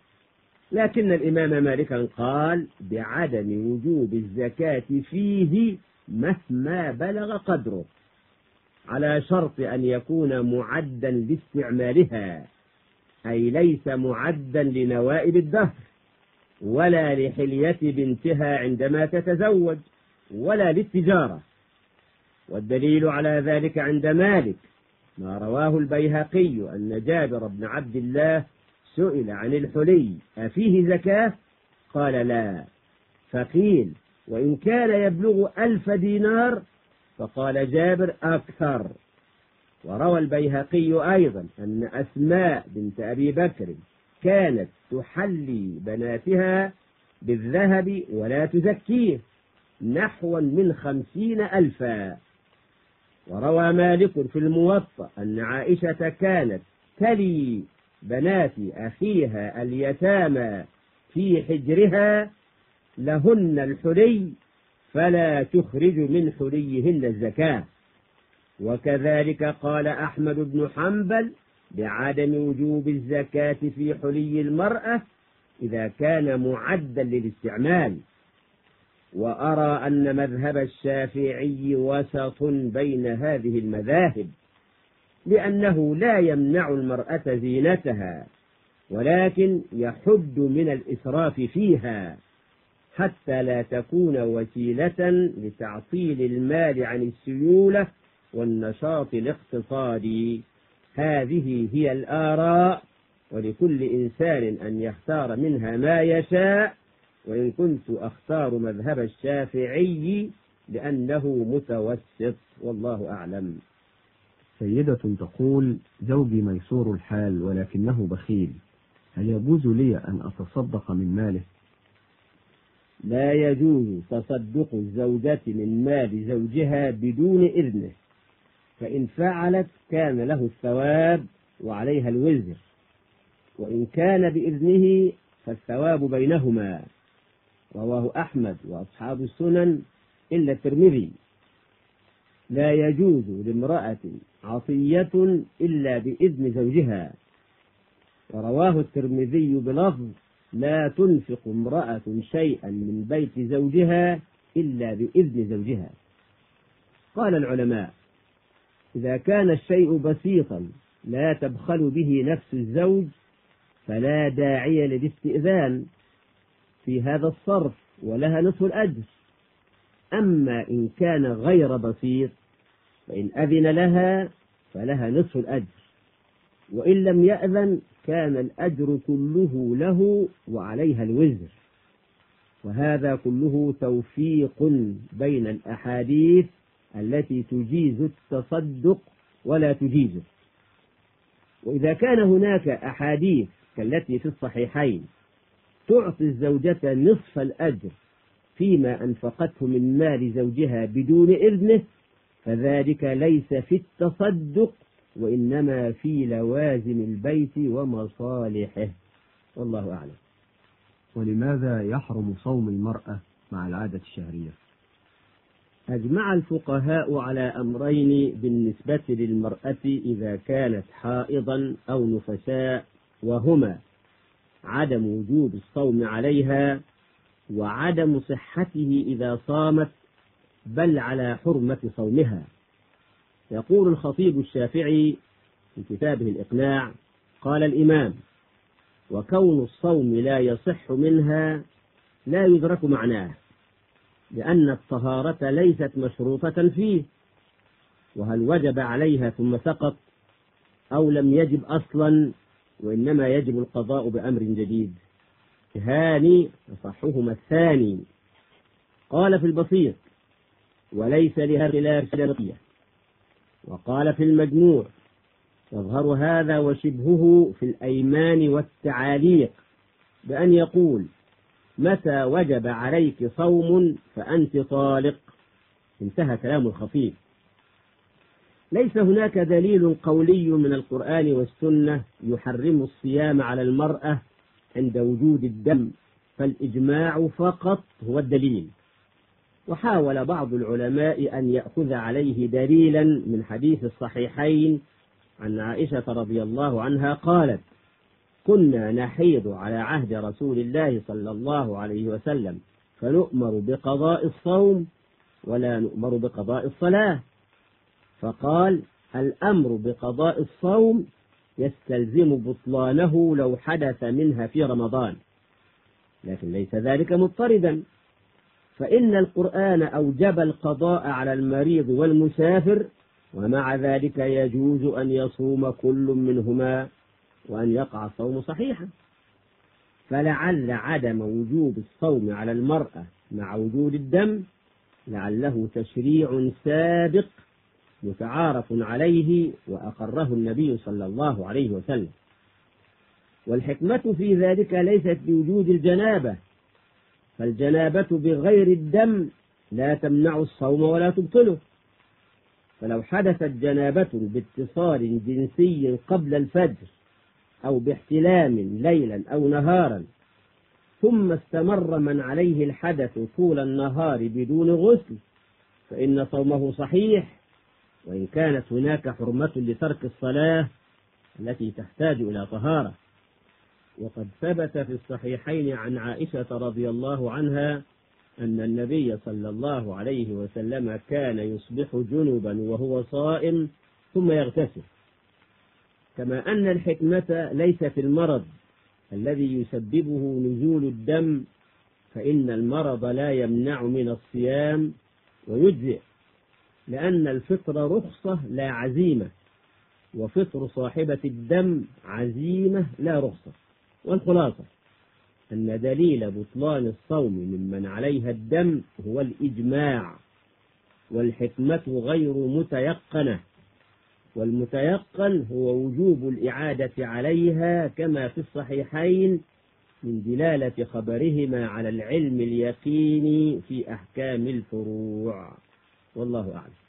لكن الإمام مالكا قال بعدم وجوب الزكاة فيه مهما بلغ قدره، على شرط أن يكون معدا لاستعمالها، أي ليس معدا لنوائب الدهر، ولا لحلية بنتها عندما تتزوج، ولا للتجارة. والدليل على ذلك عند مالك ما رواه البيهقي أن جابر بن عبد الله سئل عن الحلي أفيه زكاة؟ قال: لا. فقيل: وإن كان يبلغ ألف دينار؟ فقال جابر: أكثر. وروى البيهقي أيضا أن أسماء بنت أبي بكر كانت تحلي بناتها بالذهب ولا تزكيه، نحوا من خمسين ألفا. وروى مالك في الموطأ أن عائشة كانت تلي بنات أخيها اليتامى في حجرها لهن الحلي فلا تخرج من حليهن الزكاة. وكذلك قال أحمد بن حنبل بعدم وجوب الزكاة في حلي المرأة إذا كان معدا للاستعمال. وأرى أن مذهب الشافعي وسط بين هذه المذاهب، لأنه لا يمنع المرأة زينتها، ولكن يحد من الإسراف فيها حتى لا تكون وسيلة لتعطيل المال عن السيولة والنشاط الاقتصادي. هذه هي الآراء، ولكل إنسان أن يختار منها ما يشاء، وإن كنت أختار مذهب الشافعي لأنه متوسط، والله أعلم. سيدة تقول: زوجي ميسور الحال ولكنه بخيل، هل يجوز لي أن أتصدق من ماله؟ لا يجوز تصدق الزوجة من مال زوجها بدون إذنه، فإن فعلت كان له الثواب وعليها الوزر، وإن كان بإذنه فالثواب بينهما. رواه أحمد وأصحاب السنن إلا الترمذي. لا يجوز لامرأة عطية إلا بإذن زوجها. ورواه الترمذي بلفظ: لا تنفق امرأة شيئا من بيت زوجها إلا بإذن زوجها. قال العلماء: إذا كان الشيء بسيطا لا تبخل به نفس الزوج فلا داعي للاستئذان في هذا الصرف، ولها نصف الأجر. أما إن كان غير بسيط فإن أذن لها فلها نصف الأجر، وإن لم يأذن كان الأجر كله له وعليها الوزر. وهذا كله توفيق بين الأحاديث التي تجيز التصدق ولا تجيزه. وإذا كان هناك أحاديث كالتي في الصحيحين تعطي الزوجة نصف الأجر فيما أنفقته من مال زوجها بدون إذنه، فذلك ليس في التصدق، وإنما في لوازم البيت ومصالحه، والله أعلم. ولماذا يحرم صوم المرأة مع العادة الشهرية؟ أجمع الفقهاء على أمرين بالنسبة للمرأة إذا كانت حائضا أو نفساء، وهما عدم وجوب الصوم عليها، وعدم صحته إذا صامت، بل على حرمة صومها. يقول الخطيب الشافعي في كتابه الإقناع: قال الإمام: وكون الصوم لا يصح منها لا يدرك معناه، لأن الطهارة ليست مشروطة فيه، وهل وجب عليها ثم سقط أو لم يجب أصلا وإنما يجب القضاء بأمر جديد. هاني أصحهما الثاني. قال في البسيط: وليس لها خلاف شرطية. وقال في المجموع: يظهر هذا وشبهه في الأيمان والتعاليق بأن يقول: متى وجب عليك صوم فأنت طالق. انتهى كلام الخطيب. ليس هناك دليل قولي من القرآن والسنة يحرم الصيام على المرأة عند وجود الدم، فالإجماع فقط هو الدليل. وحاول بعض العلماء أن يأخذ عليه دليلا من حديث الصحيحين عن عائشة رضي الله عنها قالت: كنا نحيض على عهد رسول الله صلى الله عليه وسلم فنؤمر بقضاء الصوم ولا نؤمر بقضاء الصلاة. فقال: الأمر بقضاء الصوم يستلزم بطلانه لو حدث منها في رمضان، لكن ليس ذلك مضطردا، فإن القرآن أوجب القضاء على المريض والمسافر، ومع ذلك يجوز أن يصوم كل منهما وأن يقع الصوم صحيحا. فلعل عدم وجوب الصوم على المرأة مع وجود الدم لعله تشريع سابق متعارف عليه وأقره النبي صلى الله عليه وسلم. والحكمة في ذلك ليست بوجود الجنابة، فالجنابة بغير الدم لا تمنع الصوم ولا تبطله. فلو حدثت جنابة باتصال جنسي قبل الفجر أو باحتلام ليلا أو نهارا ثم استمر من عليه الحدث طول النهار بدون غسل فإن صومه صحيح، وإن كانت هناك حرمة لترك الصلاة التي تحتاج إلى طهارة. وقد ثبت في الصحيحين عن عائشة رضي الله عنها أن النبي صلى الله عليه وسلم كان يصبح جنبا وهو صائم ثم يغتسل. كما أن الحكمة ليس في المرض الذي يسببه نزول الدم، فإن المرض لا يمنع من الصيام ويجزئ، لأن الفطر رخصة لا عزيمة، وفطر صاحبة الدم عزيمة لا رخصة. والخلاصة أن دليل بطلان الصوم ممن عليها الدم هو الإجماع، والحكمة غير متيقنة، والمتيقن هو وجوب الإعادة عليها كما في الصحيحين من دلالة خبرهما على العلم اليقيني في أحكام الفروع. والله أعلم.